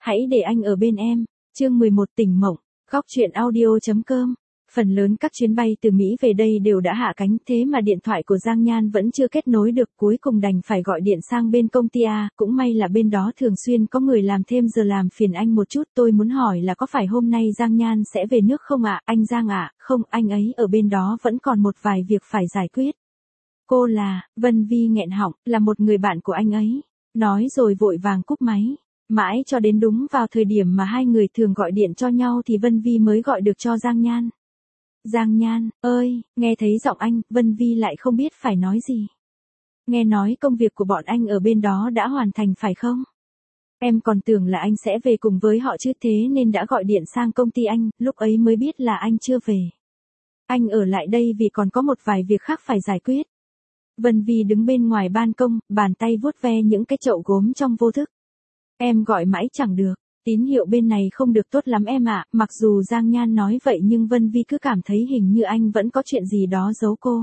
Hãy để anh ở bên em. Chương 11 Tỉnh mộng. Góc truyện audio.com. Phần lớn các chuyến bay từ Mỹ về đây đều đã hạ cánh, thế mà điện thoại của Giang Nhan vẫn chưa kết nối được, cuối cùng đành phải gọi điện sang bên công ty A, cũng may là bên đó thường xuyên có người làm thêm giờ, làm phiền anh một chút, tôi muốn hỏi là có phải hôm nay Giang Nhan sẽ về nước không ạ? Anh Giang ạ, không, anh ấy ở bên đó vẫn còn một vài việc phải giải quyết. Cô là, Vân Vi nghẹn họng, là một người bạn của anh ấy. Nói rồi vội vàng cúp máy. Mãi cho đến đúng vào thời điểm mà hai người thường gọi điện cho nhau thì Vân Vi mới gọi được cho Giang Nhan. Giang Nhan, ơi, nghe thấy giọng anh, Vân Vi lại không biết phải nói gì. Nghe nói công việc của bọn anh ở bên đó đã hoàn thành phải không? Em còn tưởng là anh sẽ về cùng với họ chứ, thế nên đã gọi điện sang công ty anh, lúc ấy mới biết là anh chưa về. Anh ở lại đây vì còn có một vài việc khác phải giải quyết. Vân Vi đứng bên ngoài ban công, bàn tay vuốt ve những cái chậu gốm trong vô thức. Em gọi mãi chẳng được, tín hiệu bên này không được tốt lắm em ạ. Mặc dù Giang Nhan nói vậy nhưng Vân Vi cứ cảm thấy hình như anh vẫn có chuyện gì đó giấu cô.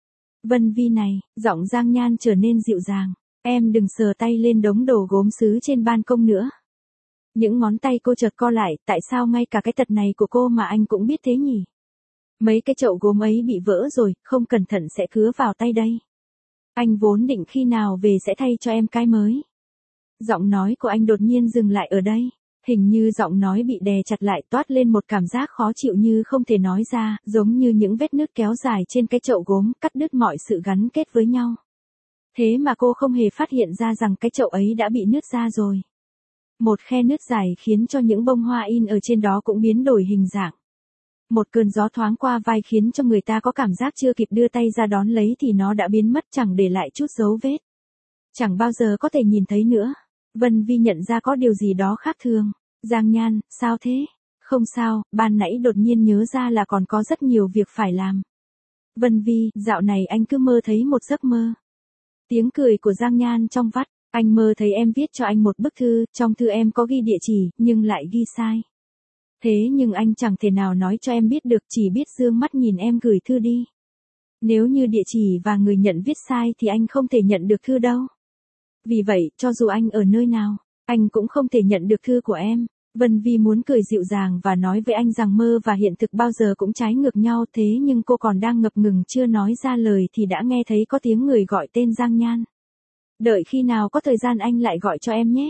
Vân Vi này, giọng Giang Nhan trở nên dịu dàng. Em đừng sờ tay lên đống đồ gốm sứ trên ban công nữa. Những ngón tay cô chợt co lại, tại sao ngay cả cái tật này của cô mà anh cũng biết thế nhỉ? Mấy cái chậu gốm ấy bị vỡ rồi, không cẩn thận sẽ cứa vào tay đây. Anh vốn định khi nào về sẽ thay cho em cái mới. Giọng nói của anh đột nhiên dừng lại ở đây. Hình như giọng nói bị đè chặt lại, toát lên một cảm giác khó chịu như không thể nói ra, giống như những vết nứt kéo dài trên cái chậu gốm, cắt đứt mọi sự gắn kết với nhau. Thế mà cô không hề phát hiện ra rằng cái chậu ấy đã bị nứt ra rồi. Một khe nứt dài khiến cho những bông hoa in ở trên đó cũng biến đổi hình dạng. Một cơn gió thoáng qua vai khiến cho người ta có cảm giác chưa kịp đưa tay ra đón lấy thì nó đã biến mất, chẳng để lại chút dấu vết. Chẳng bao giờ có thể nhìn thấy nữa. Vân Vi nhận ra có điều gì đó khác thường. Giang Nhan, sao thế? Không sao, ban nãy đột nhiên nhớ ra là còn có rất nhiều việc phải làm. Vân Vi, dạo này anh cứ mơ thấy một giấc mơ. Tiếng cười của Giang Nhan trong vắt, anh mơ thấy em viết cho anh một bức thư, trong thư em có ghi địa chỉ, nhưng lại ghi sai. Thế nhưng anh chẳng thể nào nói cho em biết được, chỉ biết dương mắt nhìn em gửi thư đi. Nếu như địa chỉ và người nhận viết sai thì anh không thể nhận được thư đâu. Vì vậy, cho dù anh ở nơi nào, anh cũng không thể nhận được thư của em. Vân Vi muốn cười dịu dàng và nói với anh rằng mơ và hiện thực bao giờ cũng trái ngược nhau, thế nhưng cô còn đang ngập ngừng chưa nói ra lời thì đã nghe thấy có tiếng người gọi tên Giang Nhan. Đợi khi nào có thời gian anh lại gọi cho em nhé.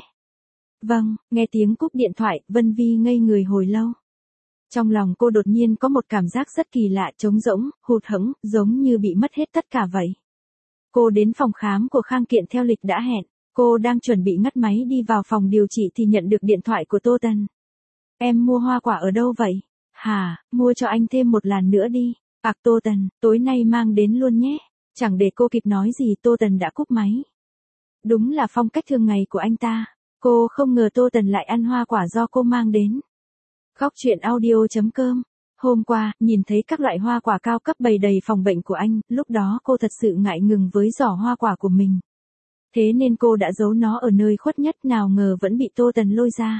Vâng, nghe tiếng cúp điện thoại, Vân Vi ngây người hồi lâu. Trong lòng cô đột nhiên có một cảm giác rất kỳ lạ, trống rỗng, hụt hẫng, giống như bị mất hết tất cả vậy. Cô đến phòng khám của Khang Kiện theo lịch đã hẹn. Cô đang chuẩn bị ngắt máy đi vào phòng điều trị thì nhận được điện thoại của Tô Tần. Em mua hoa quả ở đâu vậy? Hả, mua cho anh thêm một làn nữa đi. Tô Tần, tối nay mang đến luôn nhé. Chẳng để cô kịp nói gì Tô Tần đã cúp máy. Đúng là phong cách thường ngày của anh ta. Cô không ngờ Tô Tần lại ăn hoa quả do cô mang đến. Góc truyện audio.com. Hôm qua, nhìn thấy các loại hoa quả cao cấp bày đầy phòng bệnh của anh, lúc đó cô thật sự ngại ngùng với giỏ hoa quả của mình. Thế nên cô đã giấu nó ở nơi khuất nhất, nào ngờ vẫn bị Tô Tần lôi ra.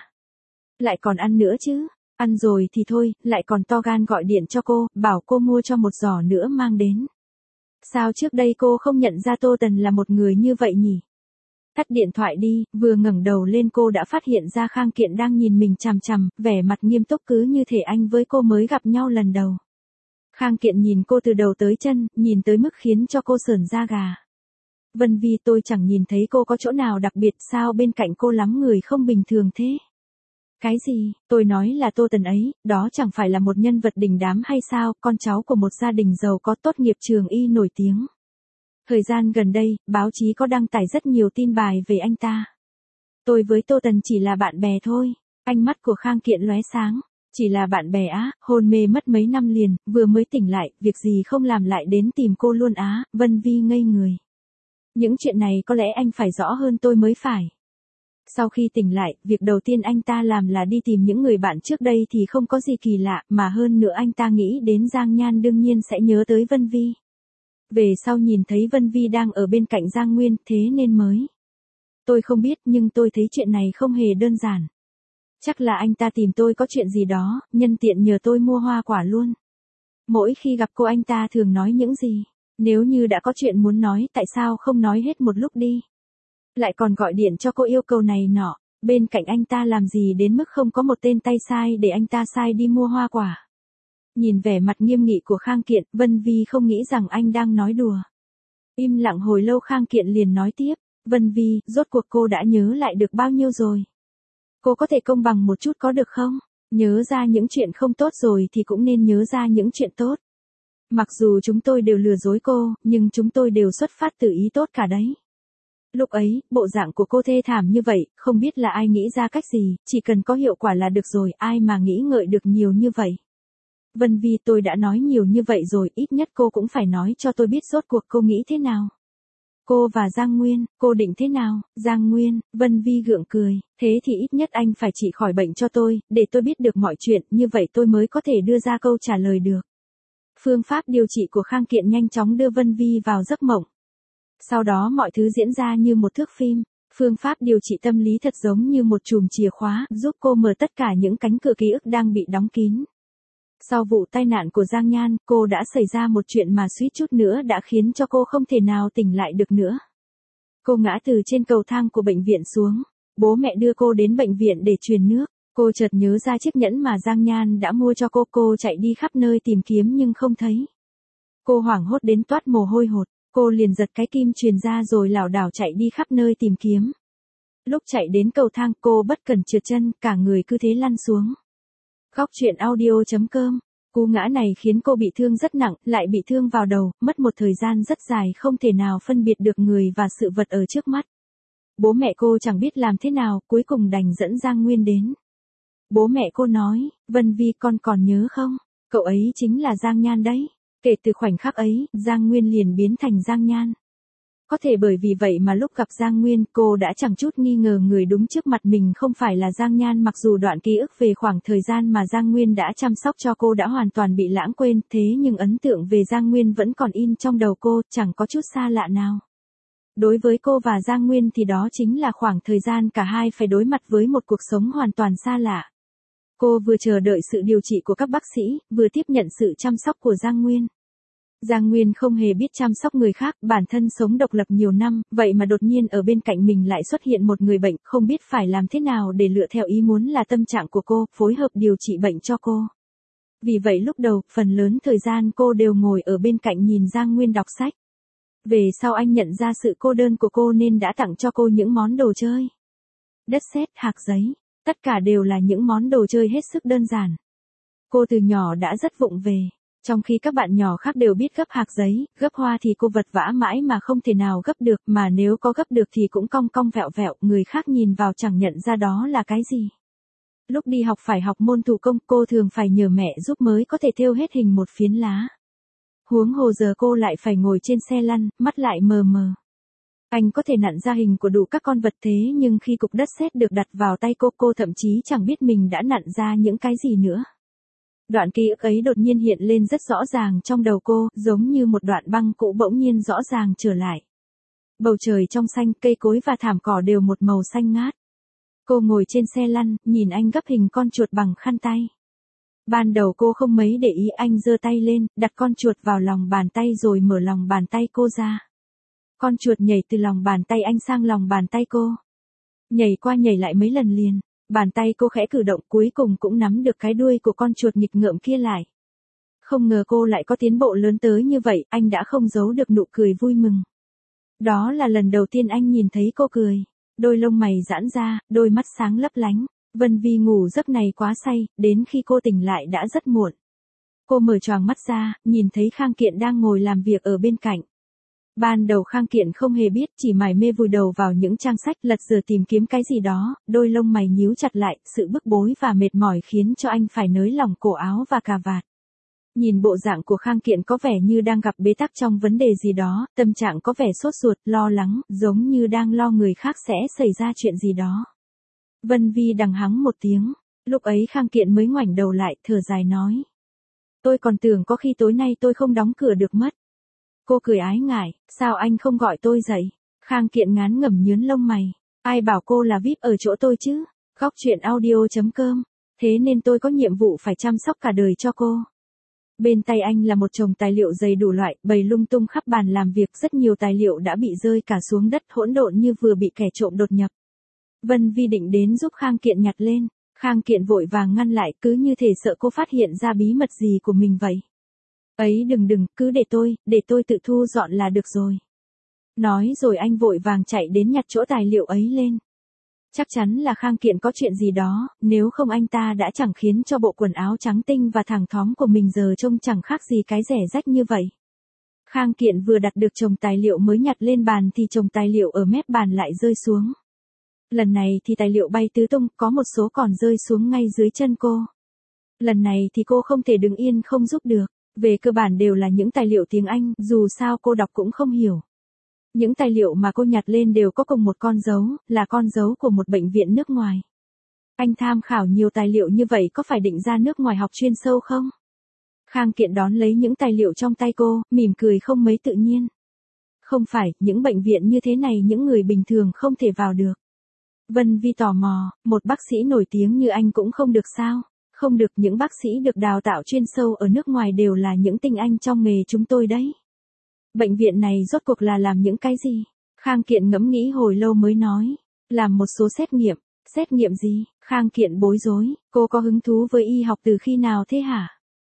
Lại còn ăn nữa chứ, ăn rồi thì thôi, lại còn to gan gọi điện cho cô, bảo cô mua cho một giỏ nữa mang đến. Sao trước đây cô không nhận ra Tô Tần là một người như vậy nhỉ? Tắt điện thoại đi, vừa ngẩng đầu lên cô đã phát hiện ra Khang Kiện đang nhìn mình chằm chằm, vẻ mặt nghiêm túc cứ như thể anh với cô mới gặp nhau lần đầu. Khang Kiện nhìn cô từ đầu tới chân, nhìn tới mức khiến cho cô sởn da gà. Vân Vi, tôi chẳng nhìn thấy cô có chỗ nào đặc biệt, sao bên cạnh cô lắm người không bình thường thế? Cái gì, tôi nói là Tô Tần ấy, đó chẳng phải là một nhân vật đình đám hay sao, con cháu của một gia đình giàu có, tốt nghiệp trường y nổi tiếng. Thời gian gần đây, báo chí có đăng tải rất nhiều tin bài về anh ta. Tôi với Tô Tần chỉ là bạn bè thôi. Ánh mắt của Khang Kiện lóe sáng. Chỉ là bạn bè á, hôn mê mất mấy năm liền, vừa mới tỉnh lại, việc gì không làm lại đến tìm cô luôn á. Vân Vi ngây người. Những chuyện này có lẽ anh phải rõ hơn tôi mới phải. Sau khi tỉnh lại, việc đầu tiên anh ta làm là đi tìm những người bạn trước đây thì không có gì kỳ lạ, mà hơn nữa anh ta nghĩ đến Giang Nhan đương nhiên sẽ nhớ tới Vân Vi. Về sau nhìn thấy Vân Vi đang ở bên cạnh Giang Nguyên, thế nên mới. Tôi không biết nhưng tôi thấy chuyện này không hề đơn giản. Chắc là anh ta tìm tôi có chuyện gì đó, nhân tiện nhờ tôi mua hoa quả luôn. Mỗi khi gặp cô anh ta thường nói những gì? Nếu như đã có chuyện muốn nói tại sao không nói hết một lúc đi? Lại còn gọi điện cho cô yêu cầu này nọ. Bên cạnh anh ta làm gì đến mức không có một tên tay sai để anh ta sai đi mua hoa quả. Nhìn vẻ mặt nghiêm nghị của Khang Kiện, Vân Vi không nghĩ rằng anh đang nói đùa. Im lặng hồi lâu Khang Kiện liền nói tiếp, Vân Vi, rốt cuộc cô đã nhớ lại được bao nhiêu rồi? Cô có thể công bằng một chút có được không? Nhớ ra những chuyện không tốt rồi thì cũng nên nhớ ra những chuyện tốt. Mặc dù chúng tôi đều lừa dối cô, nhưng chúng tôi đều xuất phát từ ý tốt cả đấy. Lúc ấy, bộ dạng của cô thê thảm như vậy, không biết là ai nghĩ ra cách gì, chỉ cần có hiệu quả là được rồi, ai mà nghĩ ngợi được nhiều như vậy. Vân Vi, tôi đã nói nhiều như vậy rồi, ít nhất cô cũng phải nói cho tôi biết rốt cuộc cô nghĩ thế nào. Cô và Giang Nguyên, cô định thế nào? Giang Nguyên, Vân Vi gượng cười, thế thì ít nhất anh phải trị khỏi bệnh cho tôi, để tôi biết được mọi chuyện, như vậy tôi mới có thể đưa ra câu trả lời được. Phương pháp điều trị của Khang Kiện nhanh chóng đưa Vân Vi vào giấc mộng. Sau đó mọi thứ diễn ra như một thước phim. Phương pháp điều trị tâm lý thật giống như một chùm chìa khóa, giúp cô mở tất cả những cánh cửa ký ức đang bị đóng kín. Sau vụ tai nạn của Giang Nhan, cô đã xảy ra một chuyện mà suýt chút nữa đã khiến cho cô không thể nào tỉnh lại được nữa. Cô ngã từ trên cầu thang của bệnh viện xuống. Bố mẹ đưa cô đến bệnh viện để truyền nước. Cô chợt nhớ ra chiếc nhẫn mà Giang Nhan đã mua cho cô chạy đi khắp nơi tìm kiếm nhưng không thấy. Cô hoảng hốt đến toát mồ hôi hột. Cô liền giật cái kim truyền ra rồi lảo đảo chạy đi khắp nơi tìm kiếm. Lúc chạy đến cầu thang cô bất cẩn trượt chân, cả người cứ thế lăn xuống. Góc truyện audio.com. Cú ngã này khiến cô bị thương rất nặng, lại bị thương vào đầu, mất một thời gian rất dài không thể nào phân biệt được người và sự vật ở trước mắt. Bố mẹ cô chẳng biết làm thế nào, cuối cùng đành dẫn Giang Nguyên đến. Bố mẹ cô nói, Vân Vi con còn nhớ không? Cậu ấy chính là Giang Nhan đấy. Kể từ khoảnh khắc ấy, Giang Nguyên liền biến thành Giang Nhan. Có thể bởi vì vậy mà lúc gặp Giang Nguyên cô đã chẳng chút nghi ngờ người đúng trước mặt mình không phải là Giang Nhan, mặc dù đoạn ký ức về khoảng thời gian mà Giang Nguyên đã chăm sóc cho cô đã hoàn toàn bị lãng quên, thế nhưng ấn tượng về Giang Nguyên vẫn còn in trong đầu cô, chẳng có chút xa lạ nào. Đối với cô và Giang Nguyên thì đó chính là khoảng thời gian cả hai phải đối mặt với một cuộc sống hoàn toàn xa lạ. Cô vừa chờ đợi sự điều trị của các bác sĩ, vừa tiếp nhận sự chăm sóc của Giang Nguyên. Giang Nguyên không hề biết chăm sóc người khác, bản thân sống độc lập nhiều năm, vậy mà đột nhiên ở bên cạnh mình lại xuất hiện một người bệnh, không biết phải làm thế nào để lựa theo ý muốn là tâm trạng của cô, phối hợp điều trị bệnh cho cô. Vì vậy lúc đầu, phần lớn thời gian cô đều ngồi ở bên cạnh nhìn Giang Nguyên đọc sách. Về sau anh nhận ra sự cô đơn của cô nên đã tặng cho cô những món đồ chơi. Đất sét, hạc giấy, tất cả đều là những món đồ chơi hết sức đơn giản. Cô từ nhỏ đã rất vụng về. Trong khi các bạn nhỏ khác đều biết gấp hạc giấy, gấp hoa thì cô vật vã mãi mà không thể nào gấp được, mà nếu có gấp được thì cũng cong cong vẹo vẹo, người khác nhìn vào chẳng nhận ra đó là cái gì. Lúc đi học phải học môn thủ công, cô thường phải nhờ mẹ giúp mới có thể thêu hết hình một phiến lá. Huống hồ giờ cô lại phải ngồi trên xe lăn, mắt lại mờ mờ. Anh có thể nặn ra hình của đủ các con vật thế nhưng khi cục đất sét được đặt vào tay cô thậm chí chẳng biết mình đã nặn ra những cái gì nữa. Đoạn ký ức ấy đột nhiên hiện lên rất rõ ràng trong đầu cô, giống như một đoạn băng cũ bỗng nhiên rõ ràng trở lại. Bầu trời trong xanh, cây cối và thảm cỏ đều một màu xanh ngát. Cô ngồi trên xe lăn, nhìn anh gấp hình con chuột bằng khăn tay. Ban đầu cô không mấy để ý, anh giơ tay lên, đặt con chuột vào lòng bàn tay rồi mở lòng bàn tay cô ra. Con chuột nhảy từ lòng bàn tay anh sang lòng bàn tay cô. Nhảy qua nhảy lại mấy lần liền. Bàn tay cô khẽ cử động cuối cùng cũng nắm được cái đuôi của con chuột nghịch ngợm kia lại. Không ngờ cô lại có tiến bộ lớn tới như vậy, anh đã không giấu được nụ cười vui mừng. Đó là lần đầu tiên anh nhìn thấy cô cười. Đôi lông mày giãn ra, đôi mắt sáng lấp lánh. Vân Vi ngủ giấc này quá say, đến khi cô tỉnh lại đã rất muộn. Cô mở choàng mắt ra, nhìn thấy Khang Kiện đang ngồi làm việc ở bên cạnh. Ban đầu Khang Kiện không hề biết, chỉ mải mê vùi đầu vào những trang sách, lật dở tìm kiếm cái gì đó, đôi lông mày nhíu chặt lại, sự bức bối và mệt mỏi khiến cho anh phải nới lỏng cổ áo và cà vạt. Nhìn bộ dạng của Khang Kiện có vẻ như đang gặp bế tắc trong vấn đề gì đó, tâm trạng có vẻ sốt ruột, lo lắng, giống như đang lo người khác sẽ xảy ra chuyện gì đó. Vân Vi đằng hắng một tiếng, lúc ấy Khang Kiện mới ngoảnh đầu lại, thở dài nói. Tôi còn tưởng có khi tối nay tôi không đóng cửa được mất. Cô cười ái ngại, sao anh không gọi tôi dậy? Khang Kiện ngán ngẩm nhướn lông mày. Ai bảo cô là VIP ở chỗ tôi chứ? Góc truyện audio.com. Thế nên tôi có nhiệm vụ phải chăm sóc cả đời cho cô. Bên tay anh là một chồng tài liệu dày đủ loại, bày lung tung khắp bàn làm việc, rất nhiều tài liệu đã bị rơi cả xuống đất hỗn độn như vừa bị kẻ trộm đột nhập. Vân Vi định đến giúp Khang Kiện nhặt lên. Khang Kiện vội vàng ngăn lại, cứ như thể sợ cô phát hiện ra bí mật gì của mình vậy. Ấy đừng, cứ để tôi tự thu dọn là được rồi. Nói rồi anh vội vàng chạy đến nhặt chỗ tài liệu ấy lên. Chắc chắn là Khang Kiện có chuyện gì đó, nếu không anh ta đã chẳng khiến cho bộ quần áo trắng tinh và thẳng thóm của mình giờ trông chẳng khác gì cái rẻ rách như vậy. Khang Kiện vừa đặt được chồng tài liệu mới nhặt lên bàn thì chồng tài liệu ở mép bàn lại rơi xuống. Lần này thì tài liệu bay tứ tung, có một số còn rơi xuống ngay dưới chân cô. Lần này thì cô không thể đứng yên không giúp được, về cơ bản đều là những tài liệu tiếng Anh, dù sao cô đọc cũng không hiểu. Những tài liệu mà cô nhặt lên đều có cùng một con dấu, là con dấu của một bệnh viện nước ngoài. Anh tham khảo nhiều tài liệu như vậy có phải định ra nước ngoài học chuyên sâu không? Khang Kiện đón lấy những tài liệu trong tay cô, mỉm cười không mấy tự nhiên. Không phải, những bệnh viện như thế này những người bình thường không thể vào được. Vân Vi tò mò, một bác sĩ nổi tiếng như anh cũng không được sao? Không được, những bác sĩ được đào tạo chuyên sâu ở nước ngoài đều là những tinh anh trong nghề chúng tôi đấy. Bệnh viện này rốt cuộc là làm những cái gì? Khang Kiện ngẫm nghĩ hồi lâu mới nói. Làm một số xét nghiệm. Xét nghiệm gì? Khang Kiện bối rối, cô có hứng thú với y học từ khi nào thế hả?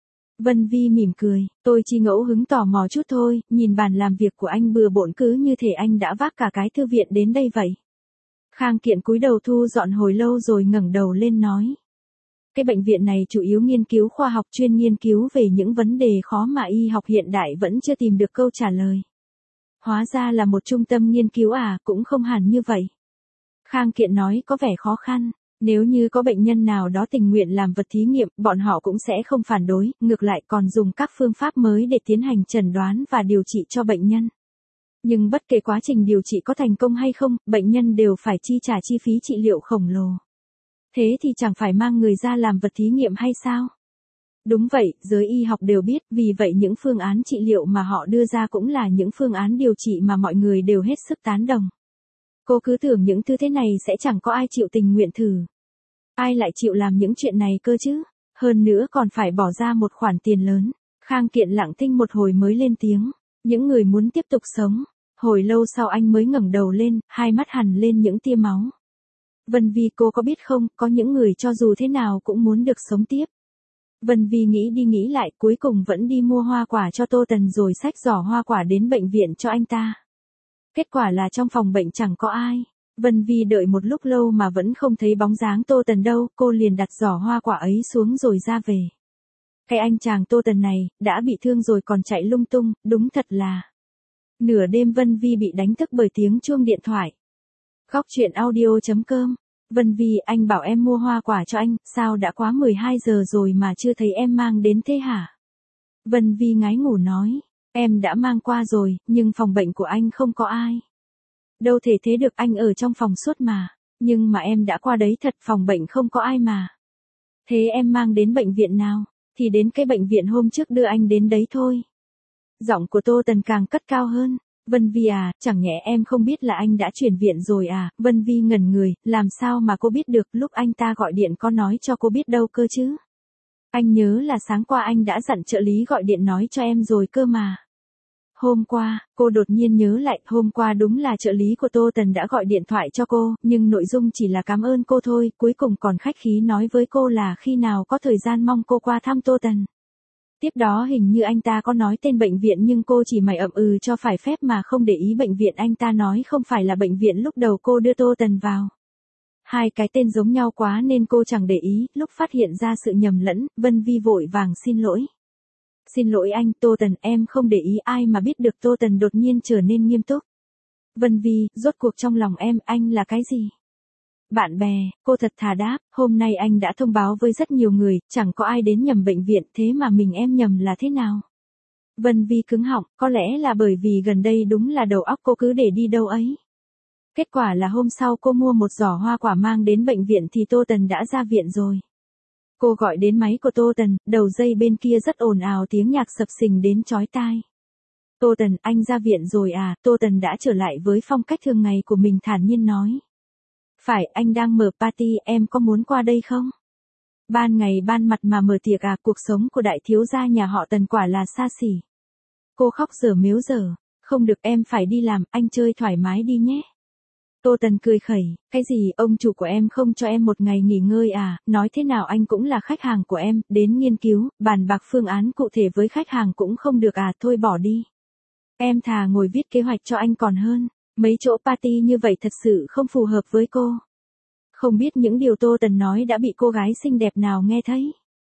Vân Vi mỉm cười, tôi chỉ ngẫu hứng tò mò chút thôi, nhìn bàn làm việc của anh bừa bộn cứ như thể anh đã vác cả cái thư viện đến đây vậy. Khang Kiện cúi đầu thu dọn hồi lâu rồi ngẩng đầu lên nói. Cái bệnh viện này chủ yếu nghiên cứu khoa học, chuyên nghiên cứu về những vấn đề khó mà y học hiện đại vẫn chưa tìm được câu trả lời. Hóa ra là một trung tâm nghiên cứu à, cũng không hẳn như vậy. Khang Kiện nói có vẻ khó khăn, nếu như có bệnh nhân nào đó tình nguyện làm vật thí nghiệm, bọn họ cũng sẽ không phản đối, ngược lại còn dùng các phương pháp mới để tiến hành chẩn đoán và điều trị cho bệnh nhân. Nhưng bất kể quá trình điều trị có thành công hay không, bệnh nhân đều phải chi trả chi phí trị liệu khổng lồ. Thế thì chẳng phải mang người ra làm vật thí nghiệm hay sao? Đúng vậy, giới y học đều biết, vì vậy những phương án trị liệu mà họ đưa ra cũng là những phương án điều trị mà mọi người đều hết sức tán đồng. Cô cứ tưởng những thứ thế này sẽ chẳng có ai chịu tình nguyện thử. Ai lại chịu làm những chuyện này cơ chứ? Hơn nữa còn phải bỏ ra một khoản tiền lớn. Khang Kiện lặng thinh một hồi mới lên tiếng. Những người muốn tiếp tục sống. Hồi lâu sau anh mới ngẩng đầu lên, hai mắt hằn lên những tia máu. Vân Vi, cô có biết không, có những người cho dù thế nào cũng muốn được sống tiếp. Vân Vi nghĩ đi nghĩ lại, cuối cùng vẫn đi mua hoa quả cho Tô Tần rồi xách giỏ hoa quả đến bệnh viện cho anh ta. Kết quả là trong phòng bệnh chẳng có ai. Vân Vi đợi một lúc lâu mà vẫn không thấy bóng dáng Tô Tần đâu, cô liền đặt giỏ hoa quả ấy xuống rồi ra về. Cái anh chàng Tô Tần này, đã bị thương rồi còn chạy lung tung, đúng thật là. Nửa đêm Vân Vi bị đánh thức bởi tiếng chuông điện thoại. Góc truyện audio.com. Vân Vi, anh bảo em mua hoa quả cho anh, sao đã quá 12 giờ rồi mà chưa thấy em mang đến thế hả? Vân Vi ngái ngủ nói, em đã mang qua rồi, nhưng phòng bệnh của anh không có ai. Đâu thể thế được, anh ở trong phòng suốt mà, nhưng mà em đã qua đấy thật, phòng bệnh không có ai mà. Thế em mang đến bệnh viện nào? Thì đến cái bệnh viện hôm trước đưa anh đến đấy thôi. Giọng của Tô Tần càng cất cao hơn. Vân Vi à, chẳng nhẽ em không biết là anh đã chuyển viện rồi à? Vân Vi ngẩn người, làm sao mà cô biết được, lúc anh ta gọi điện có nói cho cô biết đâu cơ chứ? Anh nhớ là sáng qua anh đã dặn trợ lý gọi điện nói cho em rồi cơ mà. Hôm qua, cô đột nhiên nhớ lại, hôm qua đúng là trợ lý của Tô Tần đã gọi điện thoại cho cô, nhưng nội dung chỉ là cảm ơn cô thôi, cuối cùng còn khách khí nói với cô là khi nào có thời gian mong cô qua thăm Tô Tần. Tiếp đó hình như anh ta có nói tên bệnh viện nhưng cô chỉ mày ậm ừ cho phải phép mà không để ý bệnh viện anh ta nói không phải là bệnh viện lúc đầu cô đưa Tô Tần vào. Hai cái tên giống nhau quá nên cô chẳng để ý, lúc phát hiện ra sự nhầm lẫn, Vân Vi vội vàng xin lỗi. Xin lỗi anh, Tô Tần, em không để ý, ai mà biết được. Tô Tần đột nhiên trở nên nghiêm túc. Vân Vi, rốt cuộc trong lòng em, anh là cái gì? Bạn bè, cô thật thà đáp, hôm nay anh đã thông báo với rất nhiều người, chẳng có ai đến nhầm bệnh viện, thế mà mình em nhầm là thế nào? Vân Vi cứng họng, có lẽ là bởi vì gần đây đúng là đầu óc cô cứ để đi đâu ấy. Kết quả là hôm sau cô mua một giỏ hoa quả mang đến bệnh viện thì Tô Tần đã ra viện rồi. Cô gọi đến máy của Tô Tần, đầu dây bên kia rất ồn ào, tiếng nhạc sập sình đến chói tai. Tô Tần, anh ra viện rồi à? Tô Tần đã trở lại với phong cách thường ngày của mình, thản nhiên nói. Phải, anh đang mở party, em có muốn qua đây không? Ban ngày ban mặt mà mở tiệc à? Cuộc sống của đại thiếu gia nhà họ Tần quả là xa xỉ. Cô khóc dở mếu dở. Không được, em phải đi làm, anh chơi thoải mái đi nhé. Tô Tần cười khẩy, cái gì, ông chủ của em không cho em một ngày nghỉ ngơi à, nói thế nào anh cũng là khách hàng của em, đến nghiên cứu, bàn bạc phương án cụ thể với khách hàng cũng không được à, thôi bỏ đi. Em thà ngồi viết kế hoạch cho anh còn hơn, mấy chỗ party như vậy thật sự không phù hợp với cô. Không biết những điều Tô Tần nói đã bị cô gái xinh đẹp nào nghe thấy.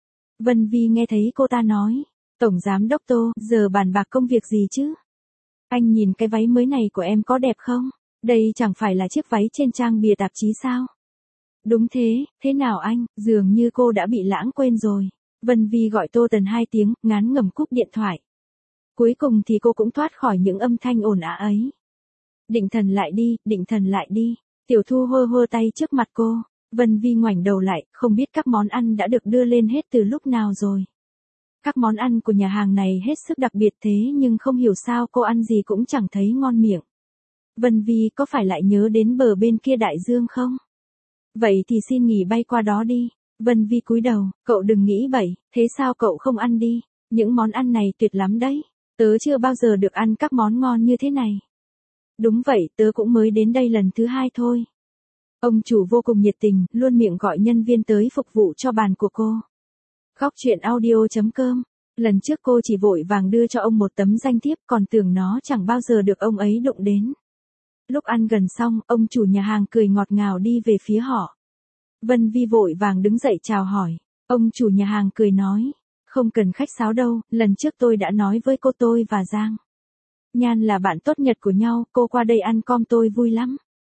Vân Vi nghe thấy cô ta nói, Tổng Giám Đốc Tô, giờ bàn bạc công việc gì chứ? Anh nhìn cái váy mới này của em có đẹp không? Đây chẳng phải là chiếc váy trên trang bìa tạp chí sao? Đúng thế, thế nào anh, dường như cô đã bị lãng quên rồi. Vân Vi gọi Tô Tần 2 tiếng, ngán ngẩm cúp điện thoại. Cuối cùng thì cô cũng thoát khỏi những âm thanh ồn ào ấy. Định thần lại đi, định thần lại đi. Tiểu Thu hơ hơ tay trước mặt cô. Vân Vi ngoảnh đầu lại, không biết các món ăn đã được đưa lên hết từ lúc nào rồi. Các món ăn của nhà hàng này hết sức đặc biệt thế nhưng không hiểu sao cô ăn gì cũng chẳng thấy ngon miệng. Vân Vi có phải lại nhớ đến bờ bên kia đại dương không? Vậy thì xin nghỉ bay qua đó đi. Vân Vi cúi đầu, cậu đừng nghĩ bậy, thế sao cậu không ăn đi? Những món ăn này tuyệt lắm đấy. Tớ chưa bao giờ được ăn các món ngon như thế này. Đúng vậy, tớ cũng mới đến đây lần thứ 2 thôi. Ông chủ vô cùng nhiệt tình, luôn miệng gọi nhân viên tới phục vụ cho bàn của cô. Góc chuyện audio.com. Lần trước cô chỉ vội vàng đưa cho ông một tấm danh thiếp còn tưởng nó chẳng bao giờ được ông ấy đụng đến. Lúc ăn gần xong, ông chủ nhà hàng cười ngọt ngào đi về phía họ. Vân Vi vội vàng đứng dậy chào hỏi. Ông chủ nhà hàng cười nói, không cần khách sáo đâu, lần trước tôi đã nói với cô tôi và Giang Nhan là bạn tốt nhật của nhau, cô qua đây ăn com tôi vui lắm.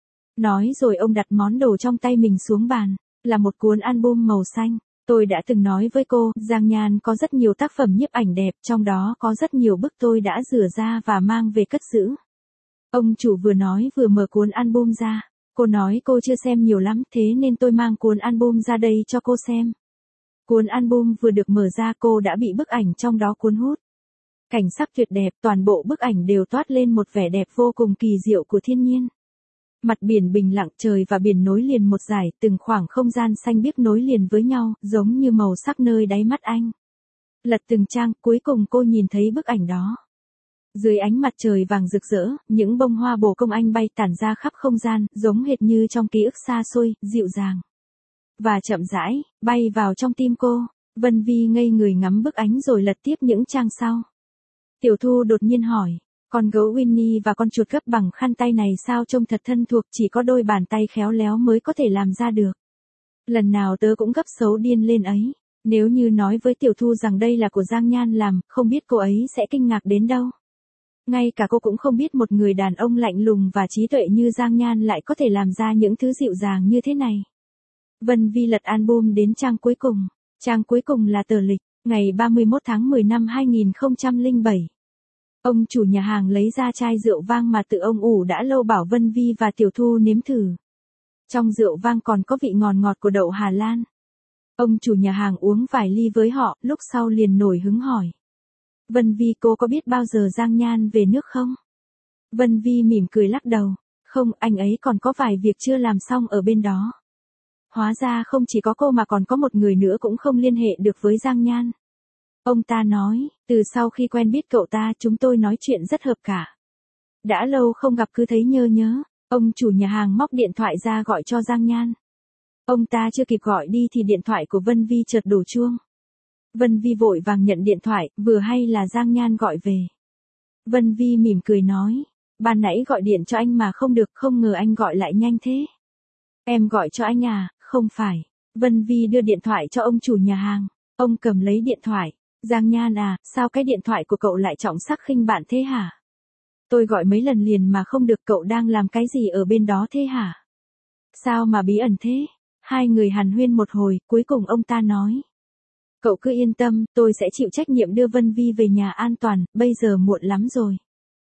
Nói rồi ông đặt món đồ trong tay mình xuống bàn, là một cuốn album màu xanh. Tôi đã từng nói với cô, Giang Nhan có rất nhiều tác phẩm nhiếp ảnh đẹp, trong đó có rất nhiều bức tôi đã rửa ra và mang về cất giữ. Ông chủ vừa nói vừa mở cuốn album ra. Cô nói cô chưa xem nhiều lắm, thế nên tôi mang cuốn album ra đây cho cô xem. Cuốn album vừa được mở ra cô đã bị bức ảnh trong đó cuốn hút. Cảnh sắc tuyệt đẹp, toàn bộ bức ảnh đều toát lên một vẻ đẹp vô cùng kỳ diệu của thiên nhiên. Mặt biển bình lặng, trời và biển nối liền một dải, từng khoảng không gian xanh biếc nối liền với nhau, giống như màu sắc nơi đáy mắt anh. Lật từng trang, cuối cùng cô nhìn thấy bức ảnh đó. Dưới ánh mặt trời vàng rực rỡ, những bông hoa bồ công anh bay tản ra khắp không gian, giống hệt như trong ký ức xa xôi, dịu dàng. Và chậm rãi, bay vào trong tim cô. Vân Vi ngây người ngắm bức ảnh rồi lật tiếp những trang sau. Tiểu Thu đột nhiên hỏi, con gấu Winnie và con chuột gấp bằng khăn tay này sao trông thật thân thuộc, chỉ có đôi bàn tay khéo léo mới có thể làm ra được. Lần nào tớ cũng gấp xấu điên lên ấy. Nếu như nói với Tiểu Thu rằng đây là của Giang Nhan làm, không biết cô ấy sẽ kinh ngạc đến đâu. Ngay cả cô cũng không biết một người đàn ông lạnh lùng và trí tuệ như Giang Nhan lại có thể làm ra những thứ dịu dàng như thế này. Vân Vi lật album đến trang cuối cùng. Trang cuối cùng là tờ lịch, ngày 31 tháng 10 năm 2007. Ông chủ nhà hàng lấy ra chai rượu vang mà tự ông ủ đã lâu bảo Vân Vi và Tiểu Thu nếm thử. Trong rượu vang còn có vị ngọt ngọt của đậu Hà Lan. Ông chủ nhà hàng uống vài ly với họ, lúc sau liền nổi hứng hỏi. Vân Vi, cô có biết bao giờ Giang Nhan về nước không? Vân Vi mỉm cười lắc đầu. Không, anh ấy còn có vài việc chưa làm xong ở bên đó. Hóa ra không chỉ có cô mà còn có một người nữa cũng không liên hệ được với Giang Nhan. Ông ta nói, từ sau khi quen biết cậu ta chúng tôi nói chuyện rất hợp cả. Đã lâu không gặp cứ thấy nhớ. Ông chủ nhà hàng móc điện thoại ra gọi cho Giang Nhan. Ông ta chưa kịp gọi đi thì điện thoại của Vân Vi chợt đổ chuông. Vân Vi vội vàng nhận điện thoại, vừa hay là Giang Nhan gọi về. Vân Vi mỉm cười nói, ban nãy gọi điện cho anh mà không được, không ngờ anh gọi lại nhanh thế. Em gọi cho anh à, không phải. Vân Vi đưa điện thoại cho ông chủ nhà hàng. Ông cầm lấy điện thoại. Giang Nhan à, sao cái điện thoại của cậu lại trọng sắc khinh bạn thế hả? Tôi gọi mấy lần liền mà không được, cậu đang làm cái gì ở bên đó thế hả? Sao mà bí ẩn thế? Hai người hàn huyên một hồi, cuối cùng ông ta nói. Cậu cứ yên tâm, tôi sẽ chịu trách nhiệm đưa Vân Vi về nhà an toàn, bây giờ muộn lắm rồi.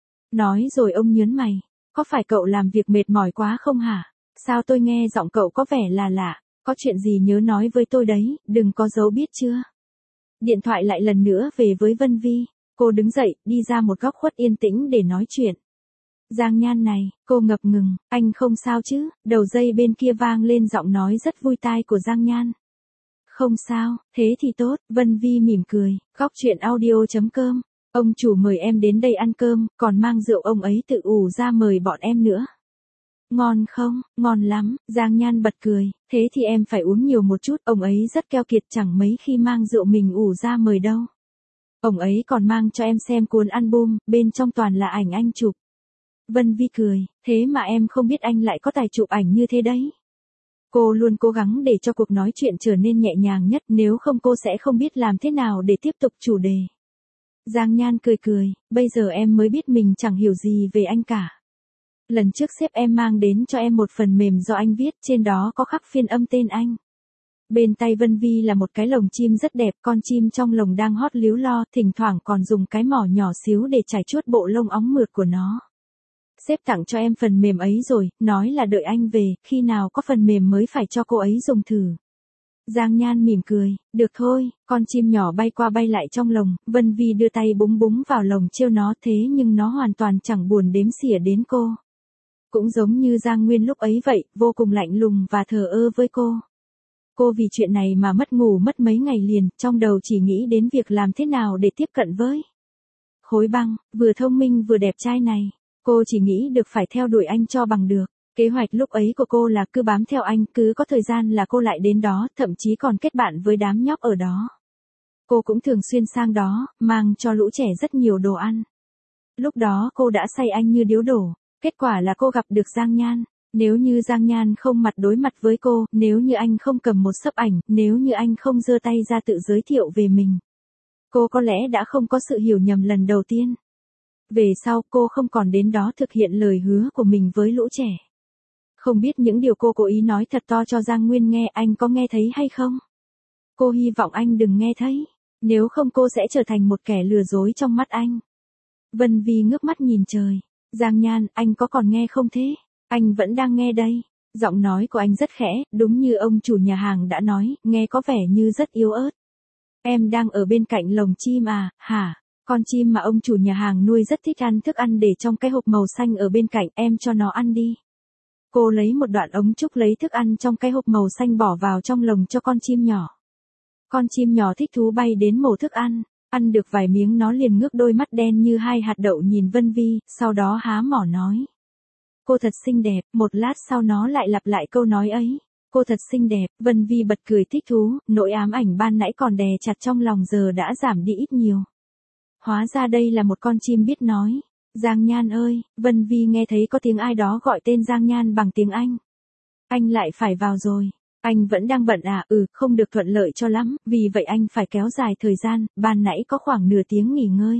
Nói rồi ông nhớn mày, có phải cậu làm việc mệt mỏi quá không hả? Sao tôi nghe giọng cậu có vẻ là lạ, có chuyện gì nhớ nói với tôi đấy, đừng có giấu biết chưa? Điện thoại lại lần nữa về với Vân Vi, cô đứng dậy, đi ra một góc khuất yên tĩnh để nói chuyện. Giang Nhan này, cô ngập ngừng, anh không sao chứ? Đầu dây bên kia vang lên giọng nói rất vui tai của Giang Nhan. Không sao, thế thì tốt, Vân Vi mỉm cười, góc chuyện audio.com. Ông chủ mời em đến đây ăn cơm, còn mang rượu ông ấy tự ủ ra mời bọn em nữa. Ngon không? Ngon lắm, Giang Nhan bật cười, thế thì em phải uống nhiều một chút, ông ấy rất keo kiệt chẳng mấy khi mang rượu mình ủ ra mời đâu. Ông ấy còn mang cho em xem cuốn album, bên trong toàn là ảnh anh chụp. Vân Vi cười, thế mà em không biết anh lại có tài chụp ảnh như thế đấy. Cô luôn cố gắng để cho cuộc nói chuyện trở nên nhẹ nhàng nhất, nếu không cô sẽ không biết làm thế nào để tiếp tục chủ đề. Giang Nhan cười cười, bây giờ em mới biết mình chẳng hiểu gì về anh cả. Lần trước sếp em mang đến cho em một phần mềm do anh viết, trên đó có khắc phiên âm tên anh. Bên tay Vân Vi là một cái lồng chim rất đẹp, con chim trong lồng đang hót líu lo, thỉnh thoảng còn dùng cái mỏ nhỏ xíu để chải chuốt bộ lông óng mượt của nó. Sếp tặng cho em phần mềm ấy rồi, nói là đợi anh về, khi nào có phần mềm mới phải cho cô ấy dùng thử. Giang Nhan mỉm cười, được thôi, con chim nhỏ bay qua bay lại trong lồng, Vân Vi đưa tay búng búng vào lồng trêu nó, thế nhưng nó hoàn toàn chẳng buồn đếm xỉa đến cô. Cũng giống như Giang Nguyên lúc ấy vậy, vô cùng lạnh lùng và thờ ơ với cô. Cô vì chuyện này mà mất ngủ mất mấy ngày liền, trong đầu chỉ nghĩ đến việc làm thế nào để tiếp cận với Khối Băng, vừa thông minh vừa đẹp trai này. Cô chỉ nghĩ được phải theo đuổi anh cho bằng được. Kế hoạch lúc ấy của cô là cứ bám theo anh, cứ có thời gian là cô lại đến đó, thậm chí còn kết bạn với đám nhóc ở đó. Cô cũng thường xuyên sang đó, mang cho lũ trẻ rất nhiều đồ ăn. Lúc đó cô đã say anh như điếu đổ. Kết quả là cô gặp được Giang Nhan. Nếu như Giang Nhan không mặt đối mặt với cô, nếu như anh không cầm một xấp ảnh, nếu như anh không giơ tay ra tự giới thiệu về mình, cô có lẽ đã không có sự hiểu nhầm lần đầu tiên. Về sau cô không còn đến đó thực hiện lời hứa của mình với lũ trẻ. Không biết những điều cô cố ý nói thật to cho Giang Nguyên nghe, anh có nghe thấy hay không? Cô hy vọng anh đừng nghe thấy. Nếu không cô sẽ trở thành một kẻ lừa dối trong mắt anh. Vân Vi ngước mắt nhìn trời. Giang Nhan, anh có còn nghe không thế? Anh vẫn đang nghe đây. Giọng nói của anh rất khẽ, đúng như ông chủ nhà hàng đã nói, nghe có vẻ như rất yếu ớt. Em đang ở bên cạnh lồng chim à, hả? Con chim mà ông chủ nhà hàng nuôi rất thích ăn thức ăn để trong cái hộp màu xanh ở bên cạnh, em cho nó ăn đi. Cô lấy một đoạn ống trúc lấy thức ăn trong cái hộp màu xanh bỏ vào trong lồng cho con chim nhỏ. Con chim nhỏ thích thú bay đến mổ thức ăn, ăn được vài miếng nó liền ngước đôi mắt đen như hai hạt đậu nhìn Vân Vi, sau đó há mỏ nói. Cô thật xinh đẹp, một lát sau nó lại lặp lại câu nói ấy. Cô thật xinh đẹp, Vân Vi bật cười thích thú, nỗi ám ảnh ban nãy còn đè chặt trong lòng giờ đã giảm đi ít nhiều. Hóa ra đây là một con chim biết nói. Giang Nhan ơi, Vân Vi nghe thấy có tiếng ai đó gọi tên Giang Nhan bằng tiếng Anh. Anh lại phải vào rồi. Anh vẫn đang bận à? Không được thuận lợi cho lắm, vì vậy anh phải kéo dài thời gian, ban nãy có khoảng nửa tiếng nghỉ ngơi.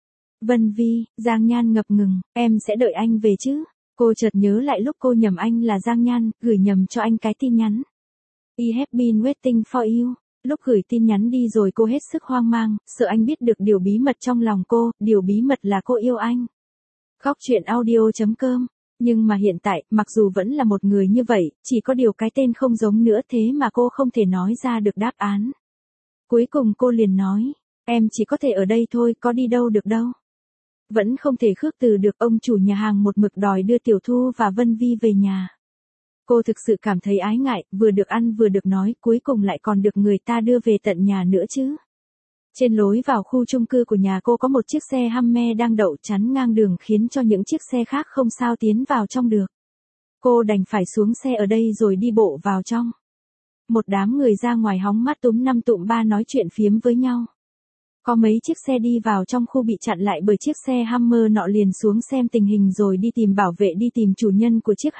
Vân Vi, Giang Nhan ngập ngừng, em sẽ đợi anh về chứ? Cô chợt nhớ lại lúc cô nhầm anh là Giang Nhan, gửi nhầm cho anh cái tin nhắn. I have been waiting for you. Lúc gửi tin nhắn đi rồi cô hết sức hoang mang, sợ anh biết được điều bí mật trong lòng cô, điều bí mật là cô yêu anh. Góc truyện audio.com. Nhưng mà hiện tại, mặc dù vẫn là một người như vậy, chỉ có điều cái tên không giống nữa, thế mà cô không thể nói ra được đáp án. Cuối cùng cô liền nói, em chỉ có thể ở đây thôi, có đi đâu được đâu. Vẫn không thể khước từ được, ông chủ nhà hàng một mực đòi đưa Tiểu Thu và Vân Vi về nhà. Cô thực sự cảm thấy ái ngại, vừa được ăn vừa được nói, cuối cùng lại còn được người ta đưa về tận nhà nữa chứ. Trên lối vào khu chung cư của nhà cô có một chiếc xe Hummer đang đậu chắn ngang đường khiến cho những chiếc xe khác không sao tiến vào trong được. Cô đành phải xuống xe ở đây rồi đi bộ vào trong. Một đám người ra ngoài hóng mát túm năm tụm ba nói chuyện phiếm với nhau. Có mấy chiếc xe đi vào trong khu bị chặn lại bởi chiếc xe Hummer nọ liền xuống xem tình hình rồi đi tìm bảo vệ, đi tìm chủ nhân của chiếc